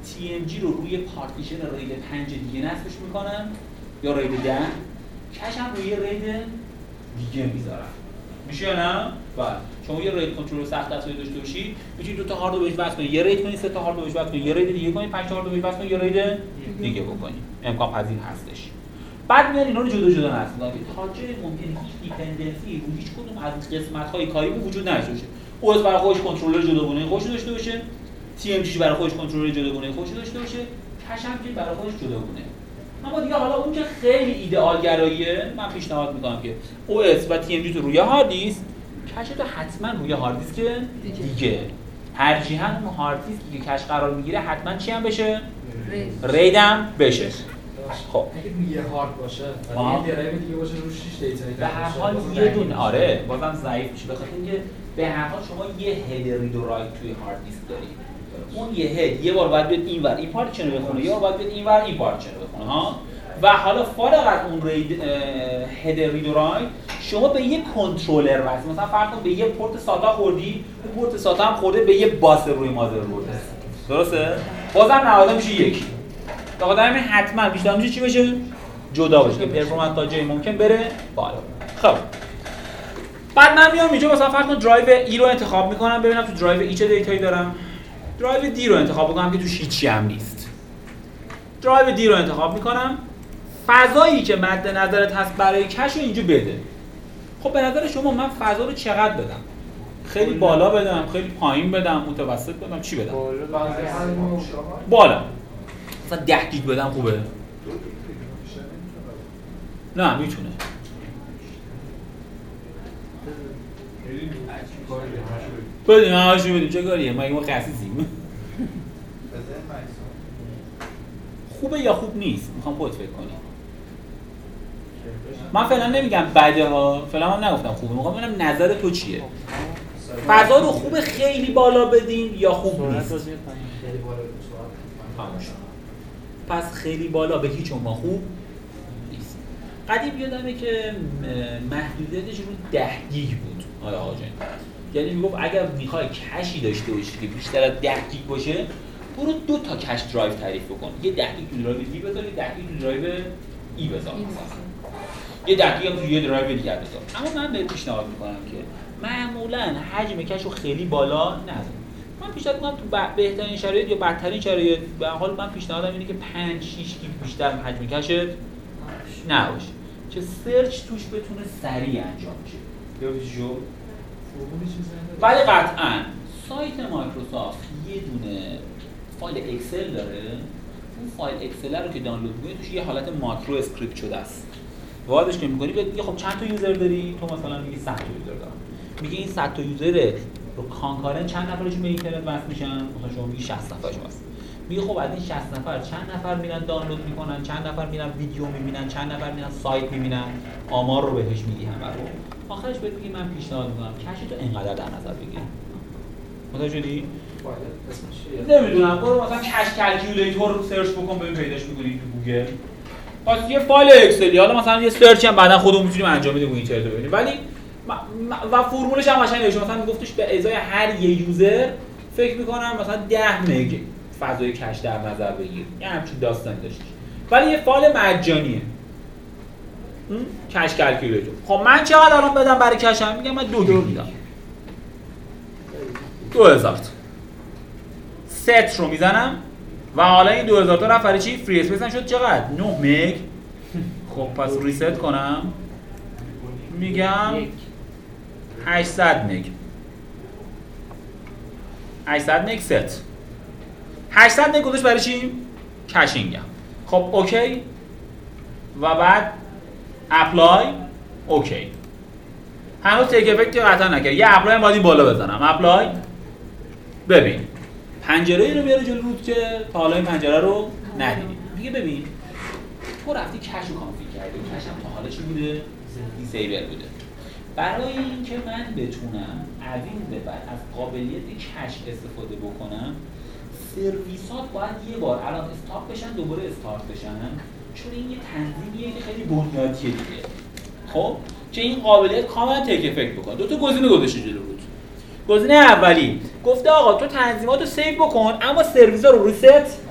تی ام جی رو روی پارتیشن رید پنج دیگه نصبش میکنم یا رید ده، کش هم روی رید دیگه میذارم. میشه یا نه؟ بله. شما یه رید کنترل سخت دستایی داشته باشید، میتونید دو تا هارد رو بهش وصل کنید، یه رید کنید، سه تا هارد رو بهش وصل کنید، یه رید دیگه کنید، پنج تا هارد رو بهش وصل کنید، یه رید دیگه بکنید. امکان پذیر هستش. بعد میاد اینا رو جدا جدا نصب می‌کنید. تا جای ممکنه هیچ دیپندنسی رو هیچ کدوم از قسمت‌های کاری وجود نداشته باشه. او اس برای خودش کنترلر جداگانه خودش داشته باشه، تی ام جی برای خودش کنترلر جداگانه خودش داشته باشه، کش هم که برای خودش جداگانه. اما دیگه حالا اون که خیلی ایدئال گراییه، من پیشنهاد می‌کنم که او اس و تی ام جی تو روی هارد دیسک، کش تو حتما روی هارد دیسک دیگه. ترجیحاً اون هارد دیسکی که کش قرار میگیره حتما چی هم بشه؟ ریدم بشه. خب اگه روی هارد باشه ولی یه درایو دیگه باشه روش شش دیتایی به هر حال یه دونه آره بازم ضعیف میشه، بخاطر اینکه به هر حال شما یه هد رید و رایت توی هارد دیسک دارید. اون یه هد یه بار باید بیاد اینور این پارتیشن رو بخونه، یه بار باید بیاد اینور این پارتیشن رو بخونه ها. و حالا فارغ از اون رید هد رید و رایت شما به یه کنترلر واسه مثلا فرض کن به یه پورت ساتا خوردی، اون پورت ساتا هم خورده به یه باس روی مادربرد. درسته؟ بازم نهایتا میشه یک. تا همین حتما بیشتر میشه چی بشه؟ جدا باشه که پرفورمنس تا جایی ممکن بره بالا. خب بعد من میام اینجا مثلا فرض کن درایو ای رو انتخاب میکنم، ببینم تو درایو ای چه دیتایی دارم. درایو دی رو انتخاب میکنم که توش هیچی هم نیست. درایو دی رو انتخاب میکنم، فضایی که مد نظرت هست برای کش رو اینجا بده. خب به نظر شما من فضا رو چقدر بدم؟ خیلی بالا بدم، خیلی پایین بدم، متوسط بدم، چی بدم؟ بالا. مثلا ده گیگ بدم خوبه؟ نه میتونه. بدیم همه‌شو بدیم، چه کاریه؟ ما ما خصیصیم. خوبه یا خوب نیست؟ میخوام خودت فکر کنی. من فعلا نمیگم بده ها، فعلا من نگفتم خوبه، میخوام ببینم نظر تو چیه. فضا رو خوبه خیلی بالا بدیم یا خوب نیست؟ پس خیلی بالا به هیچ عنوان خوب نیست. قدیم یادمه که محدودیتش رو ده گیگ بود آیا آقا جان. یعنی میگفت اگر میخوای کشی داشته باشی که بیشتر از ده گیگ باشه، برو دو تا کش درایو تعریف بکن. یه ده گیگ تو درایو دی بذار، یه ده گیگ تو درایو ای بذار. یه ده گیگ هم تو یه درایو دیگه بذار. اما من بهت پیشنهاد میکنم که معمولاً حجم کش رو خیلی بالا نذار. من پیشنهاد میکنم تو بهترین شرایط یا بدترین شرایط به حال من پیشنهادم اینه که پنج شش گیگ بیشتر حجم کشت نباشه که سرچ توش بتونه سریع انجام شه. یادش شد؟ ولی قطعاً سایت مایکروسافت یه دونه فایل اکسل داره. اون فایل اکسل رو که دانلود می‌کنی توش یه حالت ماکرو اسکریپت شده است. واردش که می‌کنی میگه خب چند تا یوزر داری؟ تو مثلا میگی صد تا یوزر دارم. میگه این صد تا یوزر رو کانکارن چند نفرشون به اینترنت وصل میشن؟ مثلا شما میگی شصت نفرشون وصل. میگه خب از این شصت نفر چند نفر میرن دانلود میکنن، چند نفر میرن ویدیو میبینن، چند نفر میرن سایت میبینن، آمار رو بهش میگی همه رو. آخرش بهت میگه من پیشنهاد میکنم کش تو اینقدر در نظر بگیر. متوجه شدی؟ نمیدونم برو مثلا کش کلکیولیتور سرچ بکن ببین پیداش میکنی تو گوگل. پس یه فایل اکسلی حالا مثلا یه سرچ هم بعدا خودمون میتونیم انجام بدیم اون اینترنت ببینیم. ولی و فرمولش هم قشنگ نوشته، مثلا میگفتش به ازای هر یه یوزر فکر میکنم مثلا ده مگ فضای کش در نظر بگیر. یه همچین داستانی داشتش. ولی یه فایل مجانیه. کش کلکیولیتور. خب من چقدر الان بدم برای کشم؟ میگم من دو گیگ میدم. دو هزار تا. ست رو میزنم و حالا این دو هزار تا رفت برای چی؟ فری اسپیس هم شد چقدر؟ نه مگ. خب پس ریست کنم. میگم هشتصد مگ. هشتصد مگ ست. هشتصد مگ گذاشت برای چی؟ کشینگم. خب اوکی. و بعد اپلای اوکی. هنوز تیک افکت قطعا نکرد. یه اپلای هم باید این بالا بزنم. اپلای ببین. پنجره ای رو بیاره جلو روت که تا حالا این پنجره رو ندیدی. دیگه ببین. تو رفتی کش رو کانفیگ کردی. کش هم تا حالا چی بوده؟ دیسیبل بوده. برای اینکه من بتونم از این به بعد از قابلیت کش استفاده بکنم، سرویسات باید یه بار الان استاپ بشن دوباره استارت بشن، چون این یه تنظیمیه که خیلی بنیادیه دیگه. خب که این قابلیت کاملا تیک افکت بکنه. دو تا گزینه گذاشته جلو روت. گزینه اولی گفته آقا تو تنظیماتو سیو بکن اما سرویسا رو ریست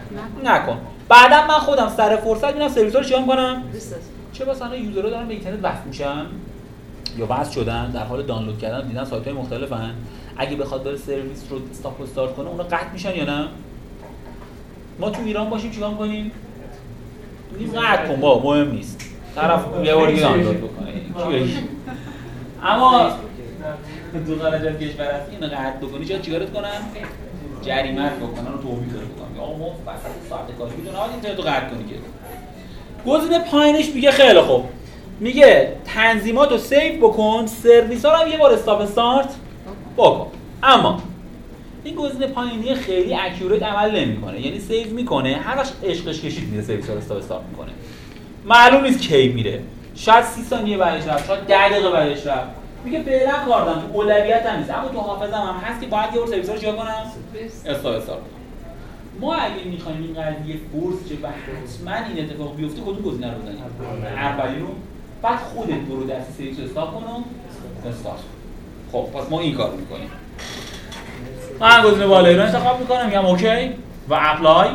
نکن. بعدا من خودم سر فرصت میرم سرویس‌ها رو چیکار می‌کنم؟ چه مثلا یوزرها دارن به اینترنت وصل میشن یا وصل شدن در حال دانلود کردن دیدن سایت‌های مختلفن، اگه بخواد بره سرویس رو استاپ و استارت کنه اونا قطع میشن یا نه؟ ما تو ایران باشیم چیکار می‌کنیم؟ میگیم قطع کن بابا مهم نیست. طرف یه بار دیگه دانلود بکنه. کی اما تو خارج کشور هست اینو قطع بکنی چرا چیکارت کنن؟ جریمه بکنن و توبیخ بکنن. آقا ما وسط ساعت کاری بدون حال اینترنت رو قطع کنی که. گزینه پایینش میگه خیلی خوب. میگه تنظیمات رو سیو بکن، سرویس ها رو هم یه بار استاپ استارت بکن. اما این گزینه پایینی خیلی اکورات عمل نمیکنه. یعنی سیو میکنه، هر وقت عشقش کشید میره سرویس ها رو استاپ استارت میکنه. معلوم نیست کی میره. شاید سی ثانیه بعدش رفت، شاید ده دقیقه بعدش رفت. میگه فعلا کار دارم، تو اولویت هم نیست، اما تو حافظم هم هست که باید یه بار سرویس ها رو چیکار کنم؟ استاپ استارت کنم. ما اگه میخوایم این قضیه فورس شه و حتما این اتفاق بیفته کدوم گزینه رو بزنیم؟ اولی رو. بعد خودت برو دست سرویس استاپ کن و استارت کن. خب پس ما این کارو میکنیم. من گزینه بالایی رو انتخاب میکنم، میگم اوکی و اپلای.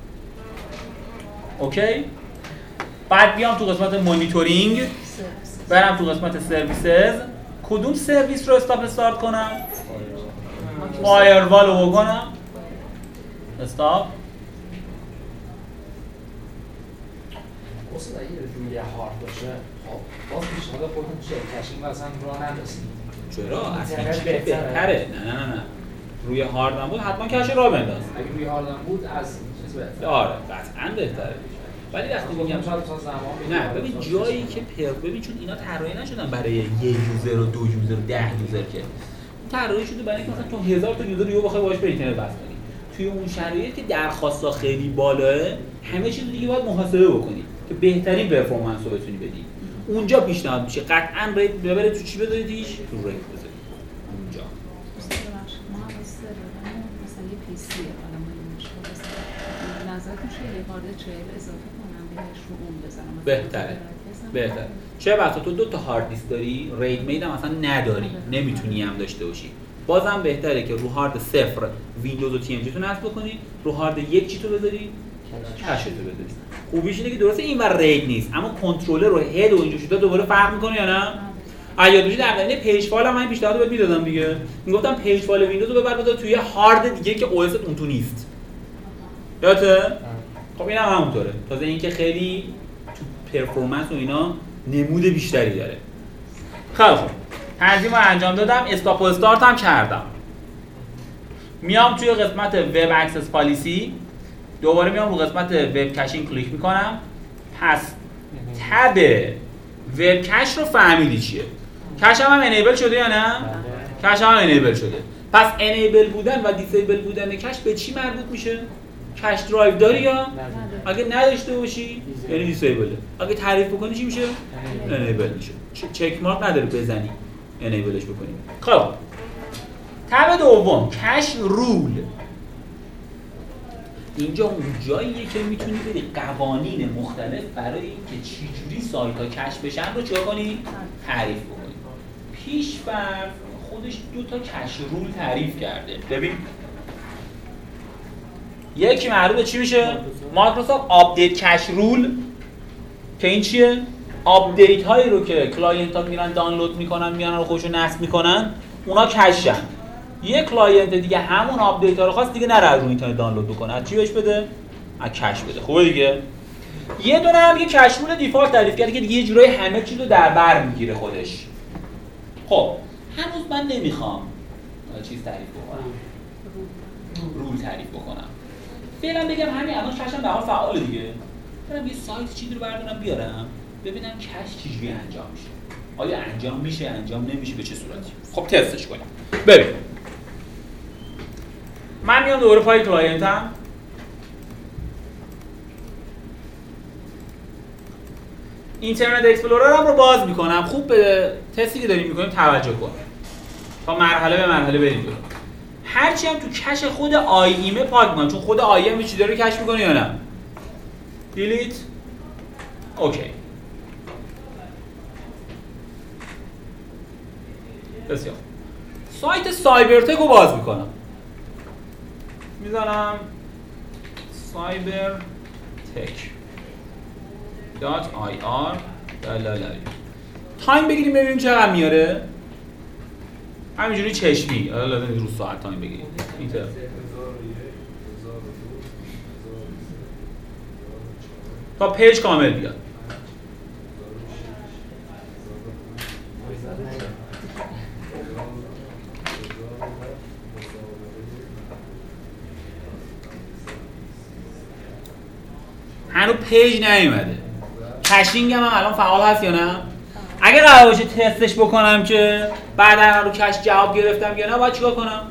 اوکی. بعد بیام تو قسمت مانیتورینگ، برم تو قسمت سرویسز، کدوم سرویس رو استاپ استارت کنم؟ فایروال رو بکنم استاپ. اصلا اگه روی هارد باشه خب باز پیشنهاد خودتون چه کشینگ مثلا راه نندازید. چرا؟ اصلا بهتره. نه نه نه روی هارد هم بود حتما کش راه بنداز. اگه روی هارد هم بود از چیز بهتره. آره قطعاً بهتره. ولی وقتی بگم نه ببین جایی که پر ببین چون اینا طراحی نشدن برای یه یوزر و دو یوزر و ده یوزر که طراحی شده برای اینکه مثلا تو هزار تا یوزر رو بخوای باهاش به اینترنت وصل کنی. توی اون شرایط که درخواست‌ها خیلی بالاه همه چیز دیگه باید محاسبه بکنی که بهترین پرفورمنس رو بتونی بدی. اونجا پیشنهاد میشه قطعاً ریت ببره تو چی بذاریدیش؟ تو ریت بذاری. اونجا ما مثلا یه پی سی حالا ما مشکل نظرت میشه یه هارد چهل اضافه کنم بهش رو اون بزنم. بهتره. بهتره. چه وقتا تو دو تا هارد دیسک داری، رید مید هم اصلا نداری، نمیتونی هم داشته باشی. بازم بهتره که رو هارد صفر ویندوز و تی ام جی تو نصب بکنی، رو هارد یک چی تو بذاری؟ کش تو بذاری. خوبیش اینه که درسته اینور رید نیست، اما کنترلر رو هد و اینجور چیزا دوباره فرق میکنه یا نه؟ آیا دوشی در زمینه پیج فایل هم من پیشنهاد بهت میدادم دیگه. میگفتم پیج فایل ویندوز رو ببر بذار توی هارد دیگه که او اس اون تو نیست. یادته؟ خب اینم هم همونطوره. تازه اینکه خیلی تو پرفورمنس و اینا نمود بیشتری داره. خیلی خوب. تنظیم رو انجام دادم، استاپ و استارت هم کردم. میام توی قسمت وب اکسس پالیسی، دوباره میام رو قسمت وب کشینگ کلیک میکنم. پس تب وب کش رو فهمیدی چیه؟ کش هم, هم انیبل شده یا نه؟ کش هم انیبل شده. پس انیبل بودن و دیسیبل بودن کش به چی مربوط میشه؟ کش درایو داری یا؟ اگه نداشته باشی یعنی دیسیبله. اگه تعریف بکنی چی میشه؟ انیبل میشه. چک مارک نداره بزنی انیبلش بکنیم. خب تب دوم کش رول. اینجا اون جاییه که میتونی بری قوانین مختلف برای اینکه چجوری سایت ها کش بشن رو چیکار کنی؟ تعریف بکنی. پیش‌فرض خودش دو تا کش رول تعریف کرده. ببین یکی مربوط به چی میشه؟ مایکروسافت آپدیت کش رول که این چیه؟ آپدیت هایی رو که کلاینت ها میرن دانلود میکنن میان رو خودشون نصب میکنن اونا کشن. یه کلاینت دیگه همون آپدیت ها رو خواست دیگه نره رو اینترنت دانلود بکنه. از چی بهش بده؟ از کش بده. خوبه دیگه. یه دونه هم یه کش رول دیفالت تعریف کرده که دیگه یه جورایی همه چیز رو در بر میگیره خودش. خب هنوز من نمیخوام چیز تعریف بکنم. رول تعریف بکنم. فعلا بگم همین الان کشم به حال فعال دیگه. برم یه سایت چیزی رو بردارم بیارم ببینم کش چجوری انجام میشه. آیا انجام میشه انجام نمیشه به چه صورتی؟ خب تستش کنیم. ببین من میام دوباره پای کلاینتم اینترنت اکسپلوررم رو باز میکنم. خوب به تستی که داریم میکنیم توجه کن تا مرحله به مرحله بریم جلو. هرچی هم تو کش خود آی ایم پاک میکنم چون خود آی ایم چیزی رو کش میکنه یا نه؟ دیلیت. اوکی. بسیار. سایت سایبرتک رو باز میکنم. میزنم سایبر تک دات آی آر لالالا. تایم بگیریم ببینیم چقدر میاره. همینجوری چشمی، حالا لازم رو ساعت تایم بگیریم. اینطور تا پیج کامل بیاد. هنوز پیج نیومده. کشینگ هم الان فعال هست یا نه؟ اگه قرار باشه تستش بکنم که بعدا رو کش جواب گرفتم یا نه، باید چیکار کنم؟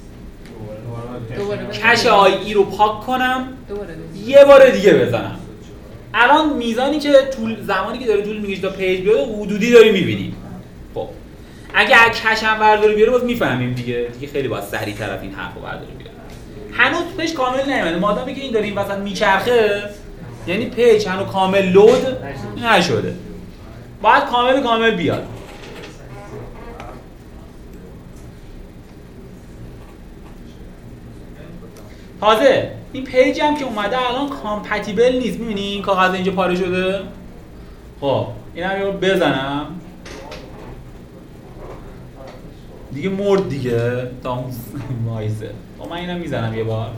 کش آی ای رو پاک کنم، یه بار دیگه بزنم. الان میزانی که طول زمانی که داره طول میکشه تا پیج بیاد حدودی داری میبینیم. خب اگه کش هم برداره بیاره باز میفهمیم دیگه دیگه خیلی باید سریع طرف این حرفو برداره بیاره. هنوز پیج کامل نیومده. مادامی که این داره این وسط میچرخه یعنی پیج هنوز کامل لود نشده. باید کامل کامل بیاد. تازه این پیج هم که اومده الان کامپتیبل نیست. می‌بینی این کاغذ اینجا پاره شده؟ خب اینم یه بار بزنم دیگه مرد دیگه تا مایزه. خب من اینم میزنم یه بار.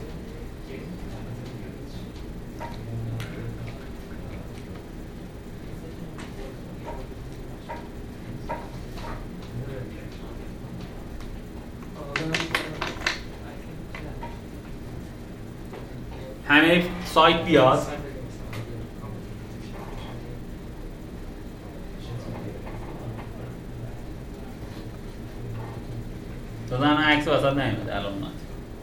همه سایت بیاد. تازه همه عکس وسط نیومده الان اومد.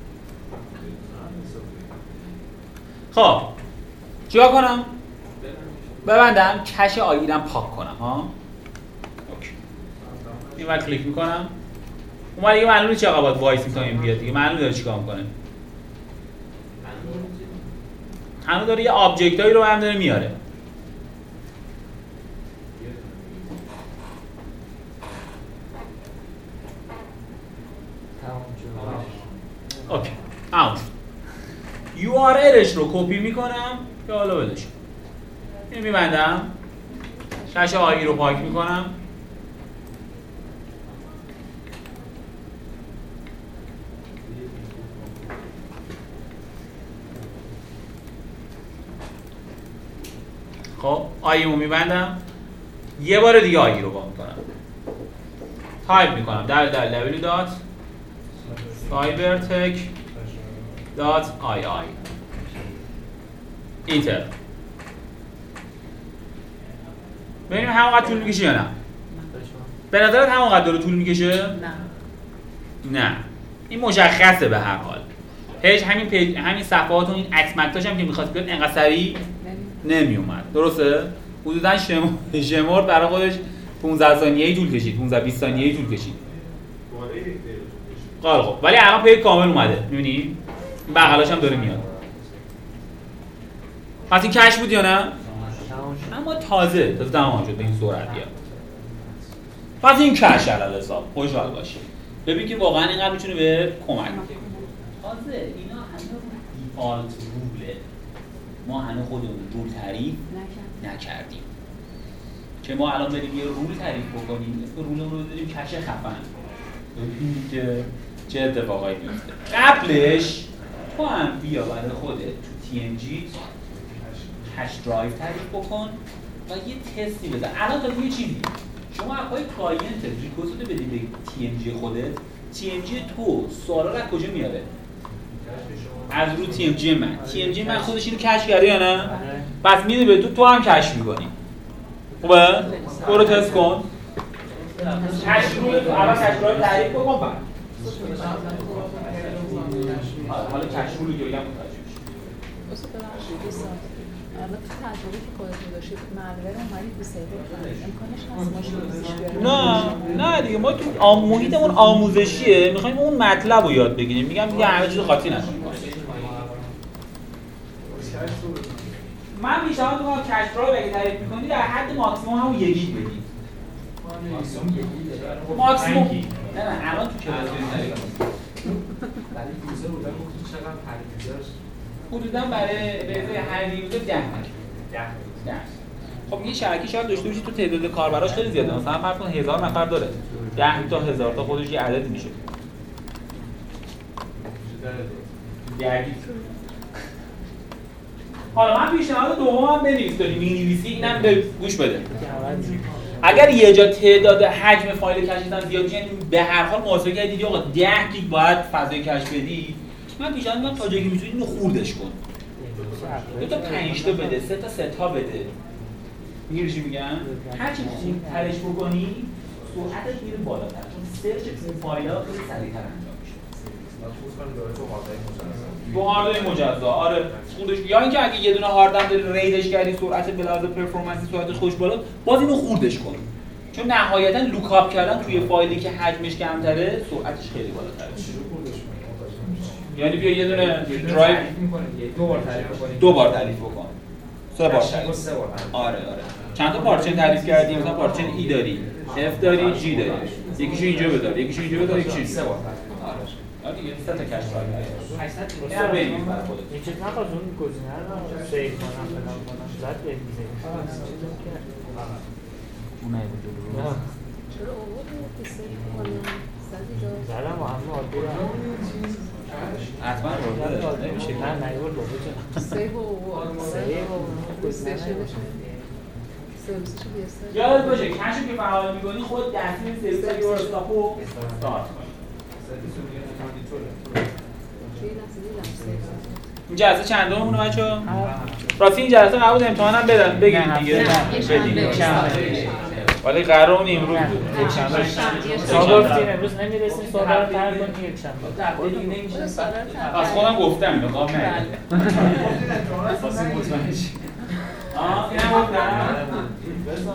خب چیکار کنم؟ ببندم کش آیرم پاک کنم ها. اوکی. این وقت کلیک میکنم. اومد دیگه معلومه چقدر باید وایسیم تا این بیاد دیگه. معلومه داره چیکار میکنه. هنوز داره یه آبجکتایی رو هم داره میاره. اوکی. اوت. یو آر الش رو کپی میکنم که حالا بدش. اینو میبندم. کش آی رو پاک میکنم. خب آی رو میبندم. یه بار دیگه آی رو با میکنم. تایپ میکنم دبلیو دبلیو دبلیو دات سایبرتک دات آی آی اینتر. ببینیم همونقدر طول میکشه یا نه. به نظرت همونقدر داره طول میکشه؟ نه. نه. این مشخصه به هر حال. پیج همین پیج همین صفحات و این اتمکتاش هم که میخواست بیاد انقدر سریع نمی اومد. درسته؟ حدوداً شمرد برای خودش پانزده ثانیه‌ای طول کشید. پانزده بیست ثانیه‌ای طول کشید. قال خب ولی الان پیج کامل اومده. می‌بینی؟ این بغلاش هم داره میاد. پس این کش بود یا نه؟ اما تازه تازه تمام شد به این سرعت بیاد. پس این کش علل حساب خوشحال باشی. ببین که واقعا اینقدر میتونه به کمک کنه. تازه اینا همه دیفالت روله. ما هنوز خودمون رول تعریف نکردیم. که ما الان بریم یه رول تعریف بکنیم. اسم رولمون رو بذاریم کش خفن. ببینیم که چه اتفاقایی میفته. قبلش تو هم بیا برای خودت تو تی ام جی کش درایو تعریف بکن و یه تستی بزن. الان تا یه چیزی شما اپای کلاینت ریکوست بده به تی ام جی خودت. تی ام جی تو سوالا رو از کجا میاره؟ از رو تی ام جی من. تی ام جی من خودش اینو کش کرده یا نه؟ پس میده به تو تو هم کش می‌کنی. خوبه؟ برو تست کن. کش رو تو اول کش رو تعریف بکن بعد. حالا کش رو رو بگم متوجه میشی. واسه ببخشید سوال. الان تو تجربه که خودتون داشتید مالور اومدید دیسیبل کنید. امکانش هست ماشین پیش بیاره؟ نه نه دیگه ما تو آم... محیطمون آموزشیه. می‌خوایم اون مطلب رو یاد بگیریم. میگم دیگه همه چیز قاطی نکنیم. من پیشنهاد می‌کنم کش رو اگه تعریف می‌کنید در حد ماکسیمم همون یک گیگ بدید. ماکسیمم یک گیگ. ماکسیمم. نه نه الان تو کلاس تعریف ولی یوزر رو بگو چقدر پرمیترش حدوداً برای به ازای هر یوزر ده ده. خب یه شبکه شاید داشته باشی تو تعداد کاربراش خیلی زیاده، مثلا فرض کن هزار نفر داره، ده تا هزار تا خودش یه عددی میشه. درگیر. حالا من پیشنهاد دومم بنویس، داری می‌نویسی اینم به گوش بده. اگر یه جا تعداد حجم فایل کشیدن زیاد یعنی به هر حال محاسبه کردید آقا ده گیگ باید فضای کش بدی، من پیشنهاد می‌کنم تا جایی که می‌تونی اینو خوردش کن. دو تا پنج تا بده، سه تا سه تا بده. میگیری چی میگم؟ هر چی خوب ترش بکنی سرعتش میره بالاتر، چون سرچ این فایل‌ها خیلی سریع‌تر انجام میشه. با هاردوی مجزا، آره خوردش. یا اینکه اگه یه دونه هاردم داری ریدش کردی سرعت به لحاظ پرفورمنسی سرعتش خوش بالا، باز اینو خوردش کن. چون نهایتاً لوکاپ کردن توی فایلی که حجمش کمتره سرعتش خیلی بالاتره. یعنی بیا یه دونه درایو دو بار تعریف کنید. دو بار تعریف بکن. سه بار. سه بار. آره آره. چند تا پارچه تعریف کردی؟ مثلا پارچه ای داری، اف داری، جی داری. یکیشو اینجا بذار، یکیشو اینجا بذار، یکیشو سه بار. آره دیگه سه تا کش فایل داری. هشتصد اینا بریم برای خودت. این چیز نخواست اون گزینه رو سیو کنم فلان کنم زد به میزه. اونایی وجود رو. چرا آورد که سیو کنم؟ زدم و همه عادی رو حتما رو نمیشه. نه نه یه بار سیو و سیو و استیشنش سرویسش بیاستن. یادت باشه کشو که فعال می‌کنی خود دستین سرویس یور استاپو استارت کن. این جلسه چندمونه بچه‌ها؟ راستی این جلسه قبول امتحانم بدن بگید دیگه. بدید. ولی قرار اون امروز بود. یک شنبه. شما گفتین امروز نمی‌رسین سوال رو تر کنین یک شنبه. تبدیل نمیشه. از خودم گفتم اینو قام نه. واسه مطمئن شی. آه اینم گفتم. بسم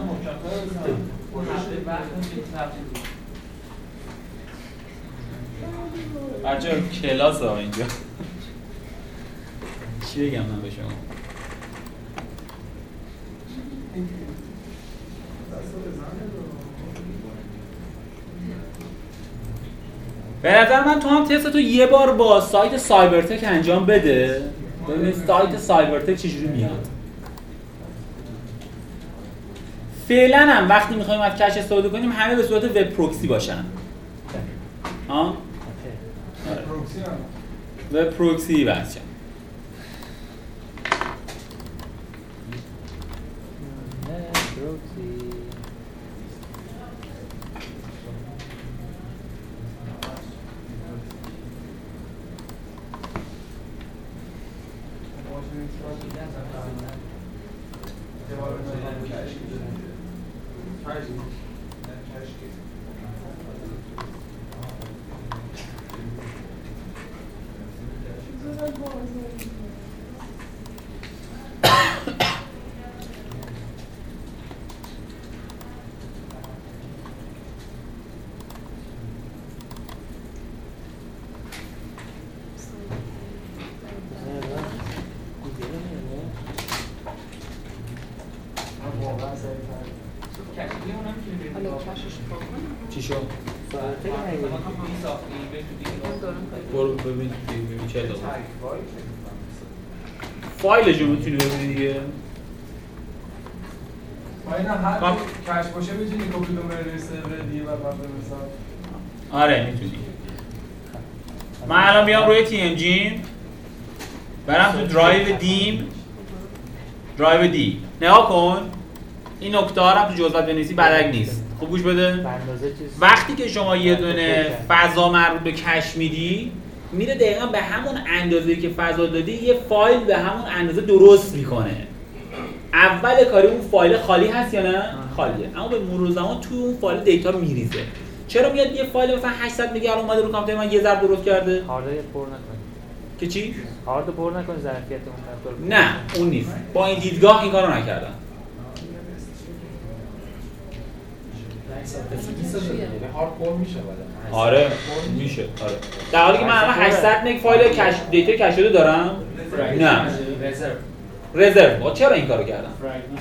بچه کلاس ها اینجا چی بگم من به شما؟ به نظر من تو هم تست تو یه بار با سایت سایبرتک انجام بده ببینید سایت سایبرتک چجوری میاد. فعلا هم وقتی میخوایم از کش استفاده کنیم همه به صورت وب پروکسی باشن. ها؟ وب پروکسی بچه. چی شد؟ برو ببین ببین چه داره فایلش رو میتونی ببینی دیگه. فایل هر کش باشه میتونی کپی رو بری سرور دیگه بعد مثلا. آره میتونی. من الان میام روی تی ام جی برم تو درایو دیم درایو دی نگاه کن این نکته ها رو تو جزئیات بنویسی بدک نیست. خوب گوش بده. وقتی که شما یه دونه فضا مربوط به کش میدی میره دقیقاً به همون اندازه‌ای که فضا دادی یه فایل به همون اندازه درست میکنه. اول کاری اون فایل خالی هست یا نه؟ خالیه. اما به مرور زمان تو اون فایل دیتا میریزه. چرا میاد یه فایل مثلا هشتصد مگا اومده رو کامپیوتر من یه ذره درست کرده؟ هارد پر نکنی. که چی؟ هارد پر نکنی ظرفیت اون نه اون نیست. با این دیدگاه این کارو نکردن. هارد پر میشه ولی آره میشه آره. در حالی که من الان هشتصد مگ فایل کش دیتا کش شده دارم نه رزرو رزرو چرا این کارو کردم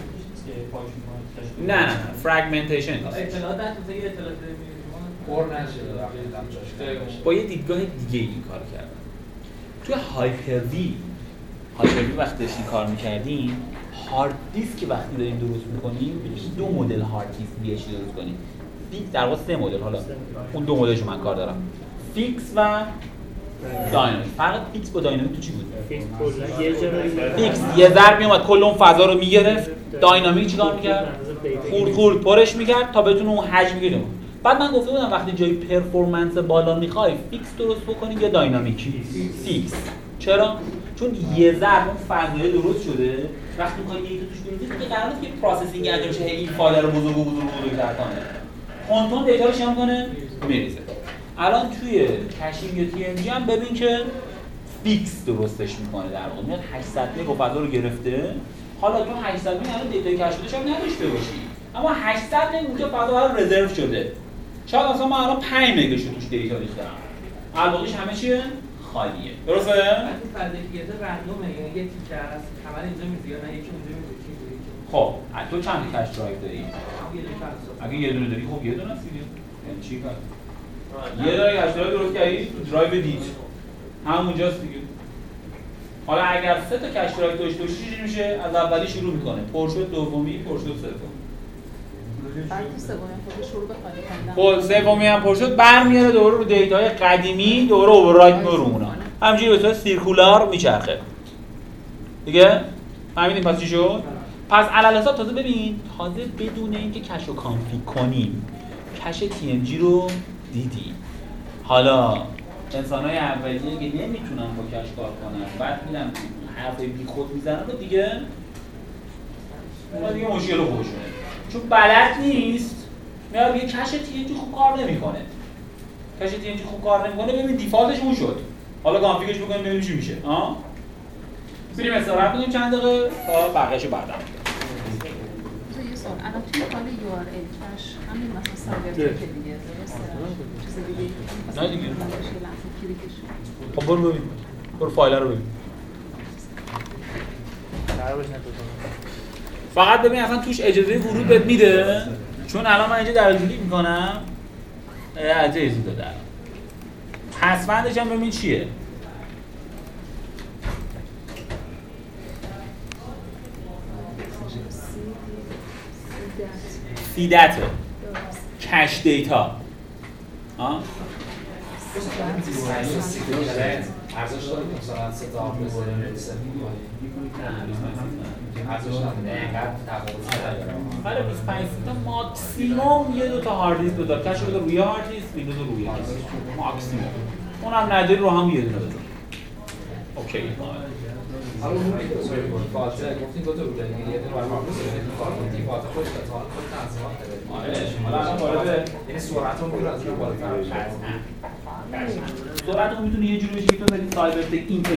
نه نه فرگمنتیشن اطلاعات در تو دیگه اطلاعات پر نشه وقتی با یه دیدگاه دیگه این کارو کردم. توی هایپر وی هاشمی وقتی داشتیم کار میکردیم هارد دیسک که وقتی داریم درست میکنیم دو مدل هارد دیسک بیاش درست کنیم فیکس در واقع سه مدل حالا اون دو مدلشو من کار دارم فیکس و داینامیک. فرق فیکس با داینامیک تو چی بود؟ فیکس کلا یه جایی فیکس یه ضرب میومد کل اون فضا رو میگرفت، داینامیک چیکار میکرد؟ خورد خورد پرش میکرد تا بتونه اون حجم بگیره. بعد من گفته بودم وقتی جای پرفورمنس بالا میخوای فیکس درست بکنی یا داینامیک؟ فیکس. چرا؟ چون یه ضرب اون فضای درست شده وقتی میخوای دیتا توش بریزی دیگه قراره که پروسسینگ انجام بشه این فایل رو بزرگ و بزرگ و بزرگتر کنه. کنترل دیتا رو چیکار کنه؟ میریزه. الان توی کشینگ یا تی ام جی هم ببین که فیکس درستش میکنه در واقع میاد هشتصد مگ فضا رو گرفته. حالا تو هشتصد مگ الان دیتای کش شده شاید نداشته باشی اما هشتصد مگ اونجا فضا برای رزرو شده. شاید اصلا من الان پنج مگش رو توش دیتا ریختم. الباقیش همه چیه؟ خالیه. درسته؟ وقتی فضایی که یه رندومه یعنی یه تیکه است همه اینجا میذاری نه یکی اونجا میذاری. خب تو چند کش درایو داری؟ یه دونه فضا. اگه یه دونه داری خب یه دونه است دیگه. یعنی چی کار؟ یه دونه کش درایو درست کردی تو درایو دیت. همونجاست دیگه. حالا اگر سه تا کش درایو داشته باشی چی میشه؟ از اولی شروع میکنه. پر شد دومی، پر شد سومی. بعد تو سومی خود شروع به خالی کردن. خب سومی هم پر شد برمیاره دوباره رو دیتاهای قدیمی دوباره اووررایت میکنه رو اونا. همینجوری به صورت سیرکولار میچرخه. دیگه؟ فهمیدین پس چی شد؟ پس علل حساب تازه ببین تازه بدون اینکه کش رو کانفیگ کنیم کش تی ام جی رو دیدی. حالا انسان‌های اولیه که نمیتونن با کش کار کنن بعد میرن حرف بی خود میزنن و دیگه اون دیگه مشکل خودشونه چون بلد نیست میاد یه کش تی ام جی خوب کار نمیکنه. کش تی ام جی خوب کار نمیکنه ببین دیفالتش اون شد. حالا کانفیگش بکنیم ببینیم چی میشه. ها بریم استراحت کنیم چند دقیقه تا بقیه‌شو بعدا. تو یه سوال الان توی فایل یو آر ال کش همین مثلا سرور که دیگه درسته چیز دیگه نه دیگه. کلیکش خب برو ببین. برو فایل رو ببین. فقط ببین اصلا توش اجازه ورود بهت میده چون الان من اینجا در کلیک میکنم اجازه داده. پسوندش هم ببین چیه؟ سیدته کش دیتا ها ارزش داره که مثلا سه تا آفرز سه ارزش نداره اینقدر تفاوت نداره. برای بیست و پنج تا ماکسیموم یه دو تا هارد دیسک بذار کش بذار روی هارد دیسک ویندوز روی هارد دیسک ماکسیموم اونم نداری رو هم یه دونه بذار. اوکی حالا اون میگه سوری بود فالته گفتین دو تا بود یعنی یه دونه برای مارکوس یعنی کار کنید دیفالت خودش تا خود تنظیمات داره. حالا الان وارد یعنی سرعت اون میره از اون بالاتر. سرعت رو میتونی یه جوری بشه که تو داری سایبر تک اینتر